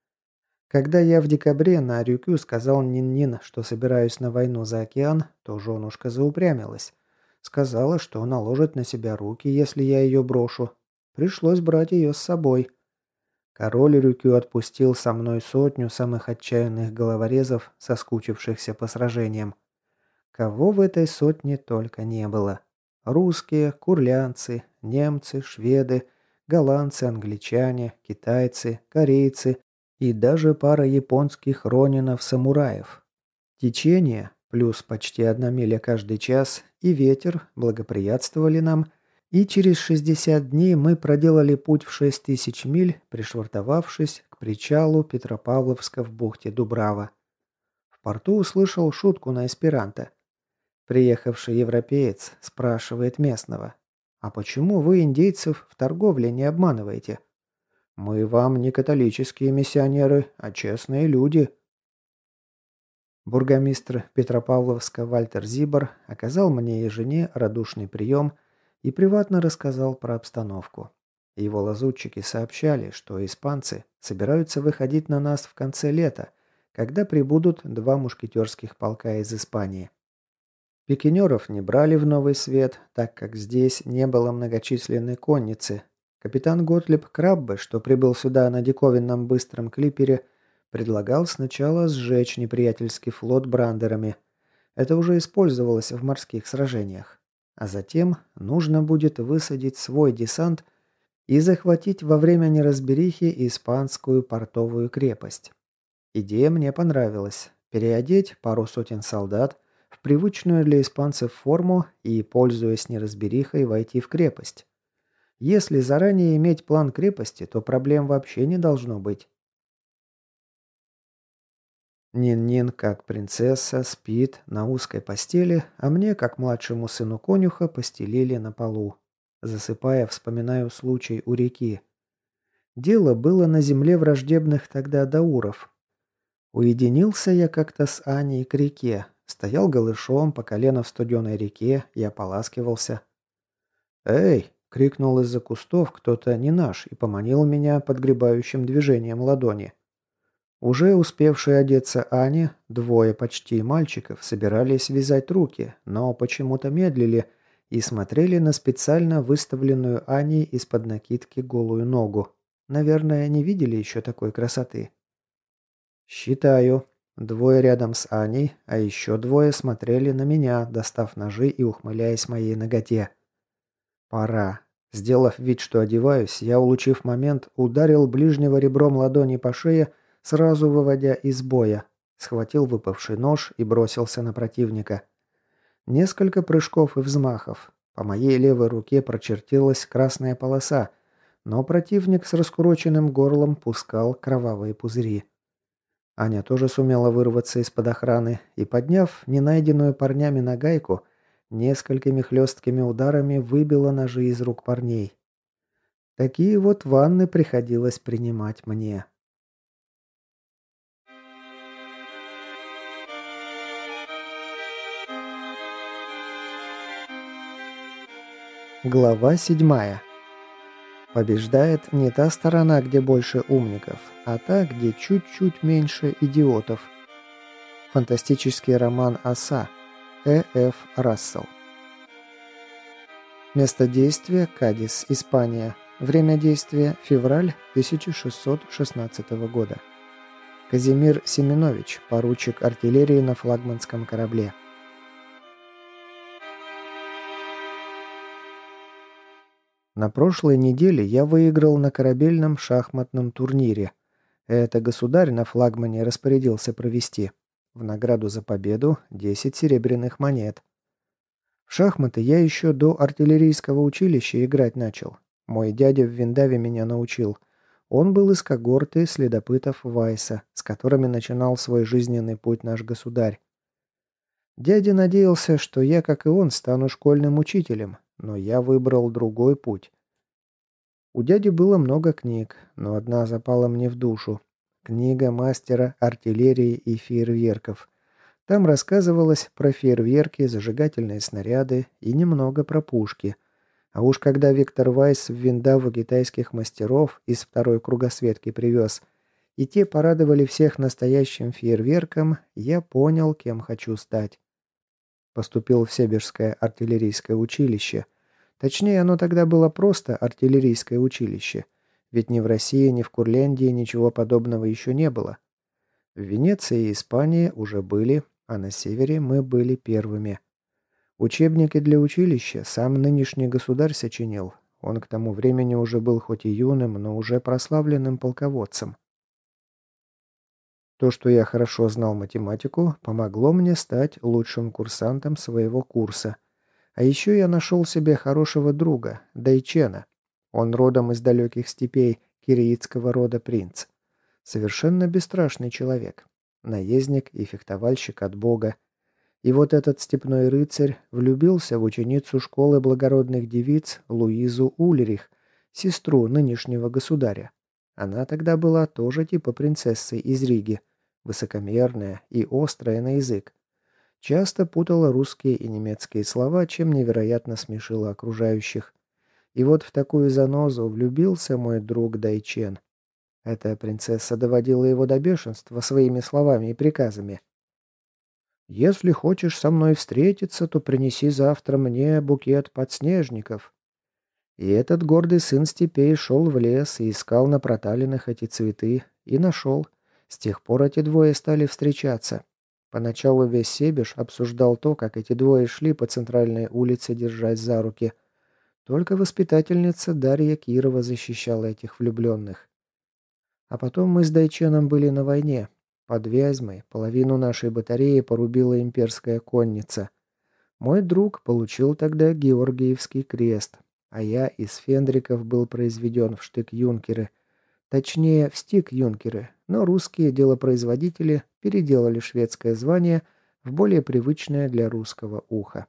Когда я в декабре на Рюкю сказал Нин-Нин, что собираюсь на войну за океан, то женушка заупрямилась. Сказала, что наложит на себя руки, если я ее брошу. Пришлось брать ее с собой. Король Рюкю отпустил со мной сотню самых отчаянных головорезов, соскучившихся по сражениям. Кого в этой сотне только не было. Русские, курлянцы, немцы, шведы, голландцы, англичане, китайцы, корейцы и даже пара японских ронинов-самураев. Течение, плюс почти одна миля каждый час, и ветер благоприятствовали нам, и через шестьдесят дней мы проделали путь в шесть тысяч миль, пришвартовавшись к причалу Петропавловска в бухте Дубрава. В порту услышал шутку на эсперанто. Приехавший европеец спрашивает местного: «А почему вы индейцев в торговле не обманываете?» «Мы вам не католические миссионеры, а честные люди». Бургомистр Петропавловска Вальтер Зибор оказал мне и жене радушный прием и приватно рассказал про обстановку. Его лазутчики сообщали, что испанцы собираются выходить на нас в конце лета, когда прибудут два мушкетерских полка из Испании. Пикинеров не брали в Новый Свет, так как здесь не было многочисленной конницы. Капитан Готлиб Краббе, что прибыл сюда на диковинном быстром клипере, предлагал сначала сжечь неприятельский флот брандерами. Это уже использовалось в морских сражениях. А затем нужно будет высадить свой десант и захватить во время неразберихи испанскую портовую крепость. Идея мне понравилась. Переодеть пару сотен солдат в привычную для испанцев форму и, пользуясь неразберихой, войти в крепость. Если заранее иметь план крепости, то проблем вообще не должно быть. Нин-Нин, как принцесса, спит на узкой постели, а мне, как младшему сыну конюха, постелили на полу. Засыпая, вспоминаю случай у реки. Дело было на земле враждебных тогда дауров. Уединился я как-то с Аней к реке. Стоял голышом по колено в студеной реке и ополаскивался. «Эй!» — крикнул из-за кустов кто-то не наш и поманил меня подгребающим движением ладони. Уже успевшие одеться Ане, двое почти мальчиков, собирались вязать руки, но почему-то медлили и смотрели на специально выставленную Аней из-под накидки голую ногу. Наверное, не видели еще такой красоты. «Считаю». Двое рядом с Аней, а еще двое смотрели на меня, достав ножи и ухмыляясь моей наготе. «Пора». Сделав вид, что одеваюсь, я, улучив момент, ударил ближнего ребром ладони по шее, сразу выводя из боя. Схватил выпавший нож и бросился на противника. Несколько прыжков и взмахов. По моей левой руке прочертилась красная полоса, но противник с раскуроченным горлом пускал кровавые пузыри. Аня тоже сумела вырваться из-под охраны и, подняв ненайденную парнями нагайку, Несколькими хлесткими ударами выбило ножи из рук парней. Такие вот ванны приходилось принимать мне. Глава седьмая. Побеждает не та сторона, где больше умников, а та, где чуть-чуть меньше идиотов. Фантастический роман «Оса». Э. Ф. Рассел. Место действия – Кадис, Испания. Время действия – февраль тысяча шестьсот шестнадцатого года. Казимир Семенович, поручик артиллерии на флагманском корабле. На прошлой неделе я выиграл на корабельном шахматном турнире. Это государь на флагмане распорядился провести. В награду за победу десять серебряных монет. В шахматы я еще до артиллерийского училища играть начал. Мой дядя в Виндаве меня научил. Он был из когорты следопытов Вайса, с которыми начинал свой жизненный путь наш государь. Дядя надеялся, что я, как и он, стану школьным учителем, но я выбрал другой путь. У дяди было много книг, но одна запала мне в душу. Книга мастера артиллерии и фейерверков. Там рассказывалось про фейерверки, зажигательные снаряды и немного про пушки. А уж когда Виктор Вайс в Виндаву китайских мастеров из второй кругосветки привез, и те порадовали всех настоящим фейерверком, я понял, кем хочу стать. Поступил в Себежское артиллерийское училище. Точнее, оно тогда было просто артиллерийское училище. Ведь ни в России, ни в Курляндии ничего подобного еще не было. В Венеции и Испании уже были, а на севере мы были первыми. Учебники для училища сам нынешний государь сочинил. Он к тому времени уже был хоть и юным, но уже прославленным полководцем. То, что я хорошо знал математику, помогло мне стать лучшим курсантом своего курса. А еще я нашел себе хорошего друга, Дайчена. Он родом из далеких степей, киреитского рода принц. Совершенно бесстрашный человек. Наездник и фехтовальщик от бога. И вот этот степной рыцарь влюбился в ученицу школы благородных девиц Луизу Ульрих, сестру нынешнего государя. Она тогда была тоже типа принцессы из Риги, высокомерная и острая на язык. Часто путала русские и немецкие слова, чем невероятно смешила окружающих. И вот в такую занозу влюбился мой друг Дайчен. Эта принцесса доводила его до бешенства своими словами и приказами. «Если хочешь со мной встретиться, то принеси завтра мне букет подснежников». И этот гордый сын степей шел в лес и искал на проталинах эти цветы, и нашел. С тех пор эти двое стали встречаться. Поначалу весь Себеж обсуждал то, как эти двое шли по центральной улице, держась за руки. Только воспитательница Дарья Кирова защищала этих влюбленных. А потом мы с Дайченом были на войне. Под Вязьмой половину нашей батареи порубила имперская конница. Мой друг получил тогда Георгиевский крест, а я из фендриков был произведен в штык-юнкеры. Точнее, в стик-юнкеры, но русские делопроизводители переделали шведское звание в более привычное для русского уха.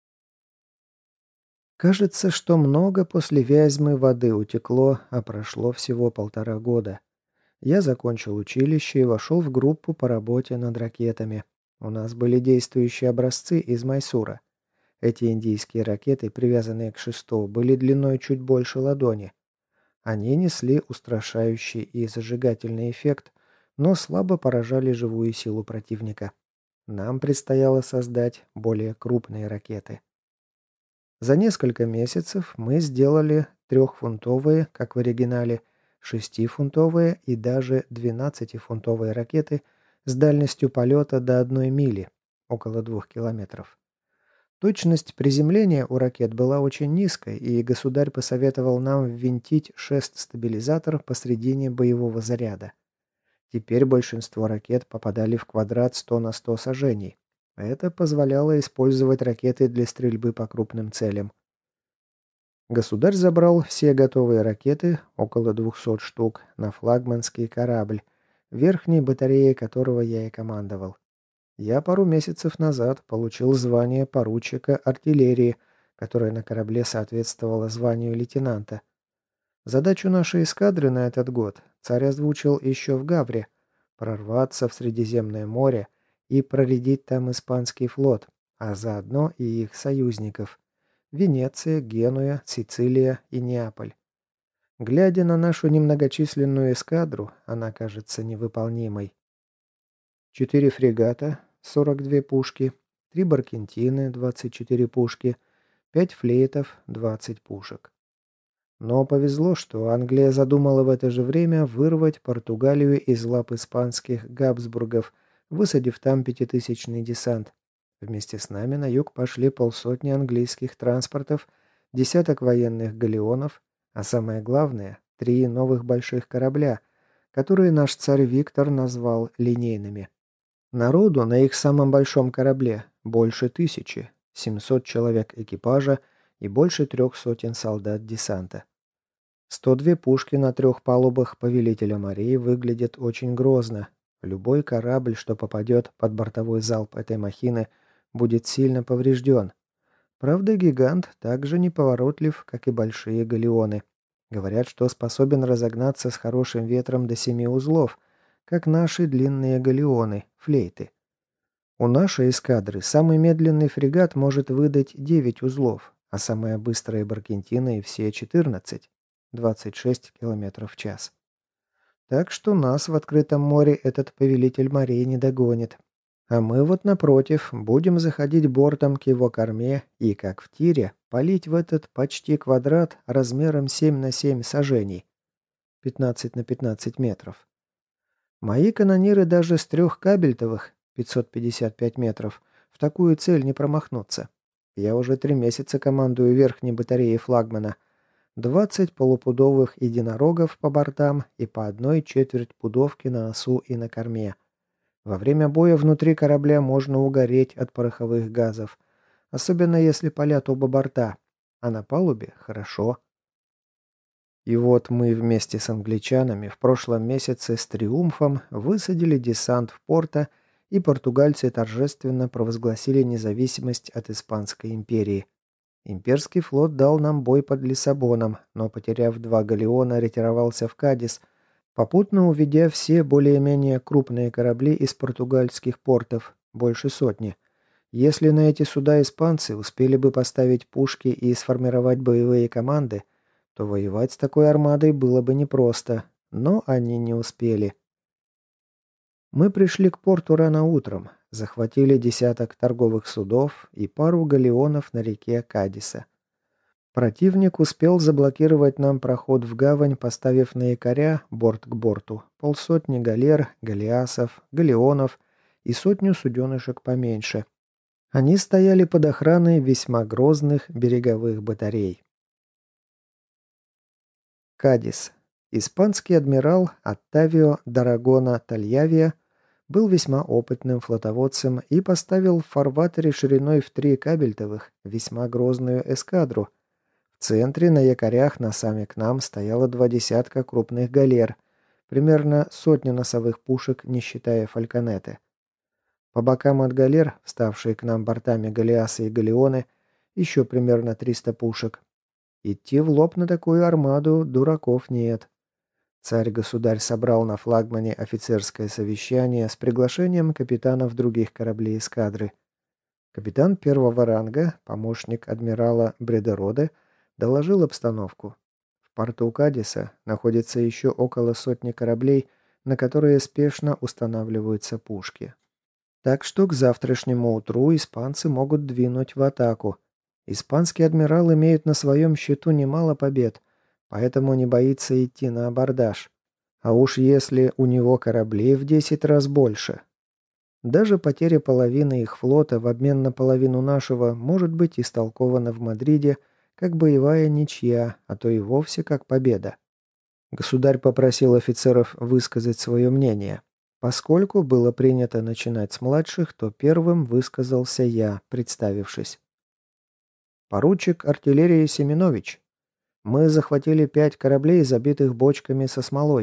Кажется, что много после Вязьмы воды утекло, а прошло всего полтора года. Я закончил училище и вошел в группу по работе над ракетами. У нас были действующие образцы из Майсура. Эти индийские ракеты, привязанные к шесту, были длиной чуть больше ладони. Они несли устрашающий и зажигательный эффект, но слабо поражали живую силу противника. Нам предстояло создать более крупные ракеты. За несколько месяцев мы сделали трехфунтовые, как в оригинале, шестифунтовые и даже двенадцатифунтовые ракеты с дальностью полета до одной мили, около двух километров. Точность приземления у ракет была очень низкой, и государь посоветовал нам ввинтить шест-стабилизатор посредине боевого заряда. Теперь большинство ракет попадали в квадрат сто на сто сажений. Это позволяло использовать ракеты для стрельбы по крупным целям. Государь забрал все готовые ракеты, около двухсот штук, на флагманский корабль, верхней батареей которого я и командовал. Я пару месяцев назад получил звание поручика артиллерии, которое на корабле соответствовало званию лейтенанта. Задачу нашей эскадры на этот год царь озвучил еще в Гавре — прорваться в Средиземное море и проредить там испанский флот, а заодно и их союзников — Венеция, Генуя, Сицилия и Неаполь. Глядя на нашу немногочисленную эскадру, она кажется невыполнимой. Четыре фрегата, сорок две пушки, три баркентины, двадцать четыре пушки, пять флейтов, двадцать пушек. Но повезло, что Англия задумала в это же время вырвать Португалию из лап испанских Габсбургов, высадив там пятитысячный десант. Вместе с нами на юг пошли полсотни английских транспортов, десяток военных галеонов, а самое главное – три новых больших корабля, которые наш царь Виктор назвал линейными. Народу на их самом большом корабле больше тысячи, семьсот человек экипажа и больше трех сотен солдат десанта. сто две пушки на трех палубах повелителя морей выглядят очень грозно. Любой корабль, что попадет под бортовой залп этой махины, будет сильно поврежден. Правда, гигант так же неповоротлив, как и большие галеоны. Говорят, что способен разогнаться с хорошим ветром до семи узлов, как наши длинные галеоны, флейты. У нашей эскадры самый медленный фрегат может выдать девять узлов, а самая быстрая баркентина и все четырнадцать. двадцать шесть километров в час. Так что нас в открытом море этот повелитель морей не догонит. А мы вот напротив будем заходить бортом к его корме и, как в тире, палить в этот почти квадрат размером семь на семь сажений, пятнадцать на пятнадцать метров. Мои канониры даже с трех кабельтовых, пятьсот пятьдесят пять метров, в такую цель не промахнутся. Я уже три месяца командую верхней батареей флагмана. двадцать полупудовых единорогов по бортам и по одной четверть пудовки на носу и на корме. Во время боя внутри корабля можно угореть от пороховых газов, особенно если палят оба борта, а на палубе хорошо. И вот мы вместе с англичанами в прошлом месяце с триумфом высадили десант в порто, и португальцы торжественно провозгласили независимость от Испанской империи. Имперский флот дал нам бой под Лиссабоном, но, потеряв два галеона, ретировался в Кадис, попутно уведя все более-менее крупные корабли из португальских портов, больше сотни. Если на эти суда испанцы успели бы поставить пушки и сформировать боевые команды, то воевать с такой армадой было бы непросто, но они не успели. Мы пришли к порту рано утром, захватили десяток торговых судов и пару галеонов на реке Кадиса. Противник успел заблокировать нам проход в гавань, поставив на якоря борт к борту полсотни галер, галеасов, галеонов и сотню суденышек поменьше. Они стояли под охраной весьма грозных береговых батарей. Кадис. Испанский адмирал Оттавио Дарагона Тальявия был весьма опытным флотоводцем и поставил в фарватере шириной в три кабельтовых весьма грозную эскадру. В центре на якорях носами к нам стояло два десятка крупных галер, примерно сотня носовых пушек, не считая фальконеты. По бокам от галер, вставшие к нам бортами галеасы и галеоны, еще примерно триста пушек. Идти в лоб на такую армаду дураков нет. Царь-государь собрал на флагмане офицерское совещание с приглашением капитанов других кораблей эскадры. Капитан первого ранга, помощник адмирала Бредероде, доложил обстановку. В порту Кадиса находится еще около сотни кораблей, на которые спешно устанавливаются пушки. Так что к завтрашнему утру испанцы могут двинуть в атаку. Испанский адмирал имеет на своем счету немало побед, поэтому не боится идти на абордаж. А уж если у него кораблей в десять раз больше. Даже потеря половины их флота в обмен на половину нашего может быть истолкована в Мадриде как боевая ничья, а то и вовсе как победа. Государь попросил офицеров высказать свое мнение. Поскольку было принято начинать с младших, то первым высказался я, представившись. Поручик артиллерии Семенович. Мы захватили пять кораблей, забитых бочками со смолой,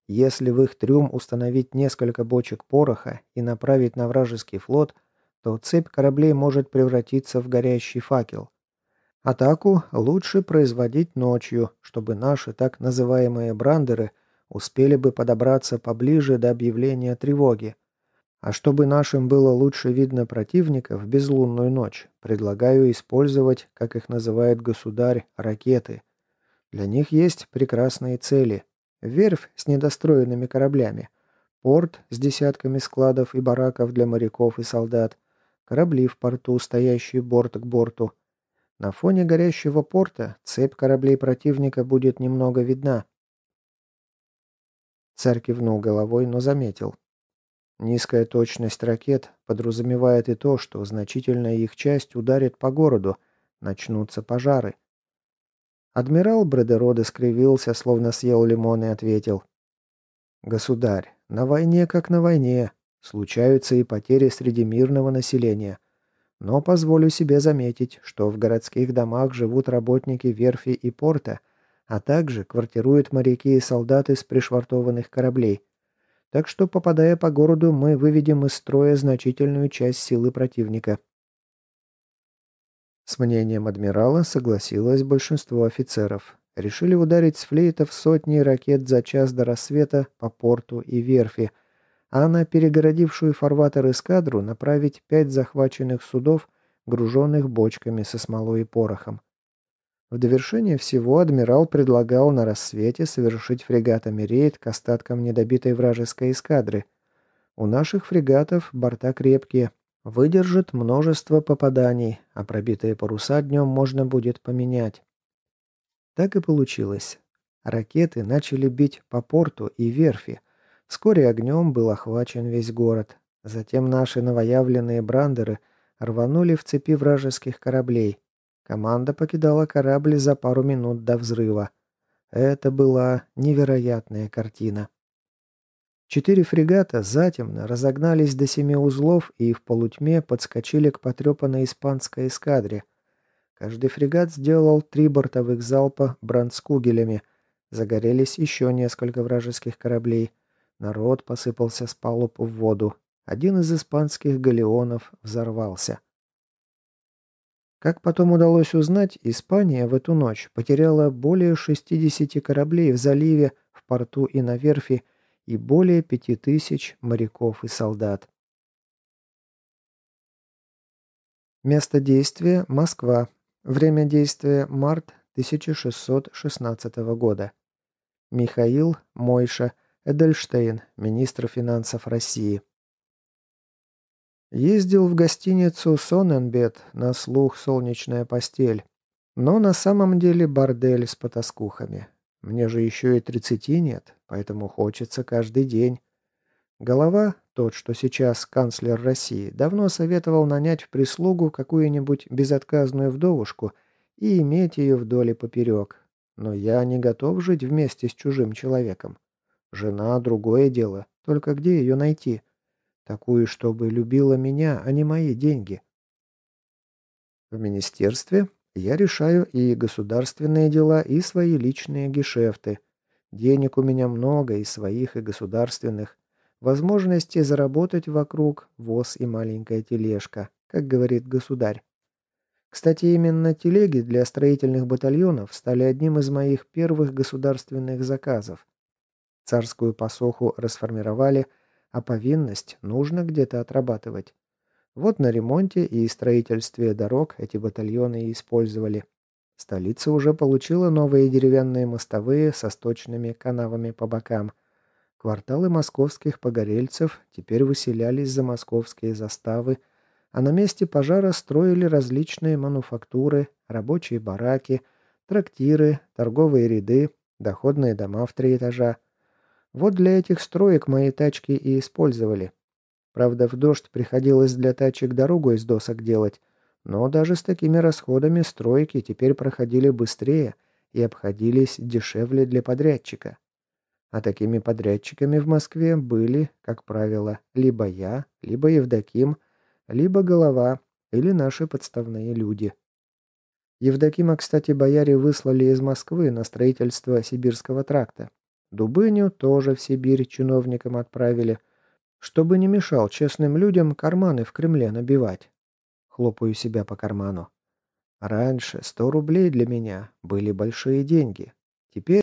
Если в их трюм установить несколько бочек пороха и направить на вражеский флот, то цепь кораблей может превратиться в горящий факел. Атаку лучше производить ночью, чтобы наши так называемые брандеры успели бы подобраться поближе до объявления тревоги. А чтобы нашим было лучше видно противника в безлунную ночь, предлагаю использовать, как их называет государь, ракеты. Для них есть прекрасные цели. Верфь с недостроенными кораблями, порт с десятками складов и бараков для моряков и солдат, корабли в порту, стоящие борт к борту. На фоне горящего порта цепь кораблей противника будет немного видна. Царь кивнул головой, но заметил. Низкая точность ракет подразумевает и то, что значительная их часть ударит по городу, начнутся пожары. Адмирал Бредероде скривился, словно съел лимон, и ответил. «Государь, на войне как на войне. Случаются и потери среди мирного населения. Но позволю себе заметить, что в городских домах живут работники верфи и порта, а также квартируют моряки и солдаты с пришвартованных кораблей. Так что, попадая по городу, мы выведем из строя значительную часть силы противника». С мнением адмирала согласилось большинство офицеров. Решили ударить с флейтов сотни ракет за час до рассвета по порту и верфи, а на перегородившую фарватер эскадру направить пять захваченных судов, груженных бочками со смолой и порохом. В довершение всего адмирал предлагал на рассвете совершить фрегатами рейд к остаткам недобитой вражеской эскадры. У наших фрегатов борта крепкие, выдержат множество попаданий, а пробитые паруса днем можно будет поменять. Так и получилось. Ракеты начали бить по порту и верфи. Вскоре огнем был охвачен весь город. Затем наши новоявленные брандеры рванули в цепи вражеских кораблей. Команда покидала корабль за пару минут до взрыва. Это была невероятная картина. Четыре фрегата затемно разогнались до семи узлов и в полутьме подскочили к потрепанной испанской эскадре. Каждый фрегат сделал три бортовых залпа брандскугелями. Загорелись еще несколько вражеских кораблей. Народ посыпался с палуб в воду. Один из испанских галеонов взорвался. Как потом удалось узнать, Испания в эту ночь потеряла более шестидесяти кораблей в заливе, в порту и на верфи, и более пяти тысяч моряков и солдат. Место действия – Москва. Время действия – март тысяча шестьсот шестнадцатого года. Михаил Мойша Эдельштейн, министр финансов России. Ездил в гостиницу «Сонненбет», на слух «Солнечная постель». Но на самом деле бордель с потаскухами. Мне же еще и тридцати нет, поэтому хочется каждый день. Голова, тот, что сейчас канцлер России, давно советовал нанять в прислугу какую-нибудь безотказную вдовушку и иметь ее вдоль и поперек. Но я не готов жить вместе с чужим человеком. Жена – другое дело, только где ее найти? Такую, чтобы любила меня, а не мои деньги. В министерстве я решаю и государственные дела, и свои личные гешефты. Денег у меня много, и своих, и государственных. Возможности заработать вокруг воз и маленькая тележка, как говорит государь. Кстати, именно телеги для строительных батальонов стали одним из моих первых государственных заказов. Царскую посоху расформировали, а повинность нужно где-то отрабатывать. Вот на ремонте и строительстве дорог эти батальоны и использовали. Столица уже получила новые деревянные мостовые со сточными канавами по бокам. Кварталы московских погорельцев теперь выселялись за московские заставы, а на месте пожара строили различные мануфактуры, рабочие бараки, трактиры, торговые ряды, доходные дома в три этажа. Вот для этих строек мои тачки и использовали. Правда, в дождь приходилось для тачек дорогу из досок делать, но даже с такими расходами стройки теперь проходили быстрее и обходились дешевле для подрядчика. А такими подрядчиками в Москве были, как правило, либо я, либо Евдоким, либо Голова или наши подставные люди. Евдокима, кстати, бояре выслали из Москвы на строительство Сибирского тракта. Дубыню тоже в Сибирь чиновникам отправили, чтобы не мешал честным людям карманы в Кремле набивать. Хлопаю себя по карману. Раньше сто рублей для меня были большие деньги. Теперь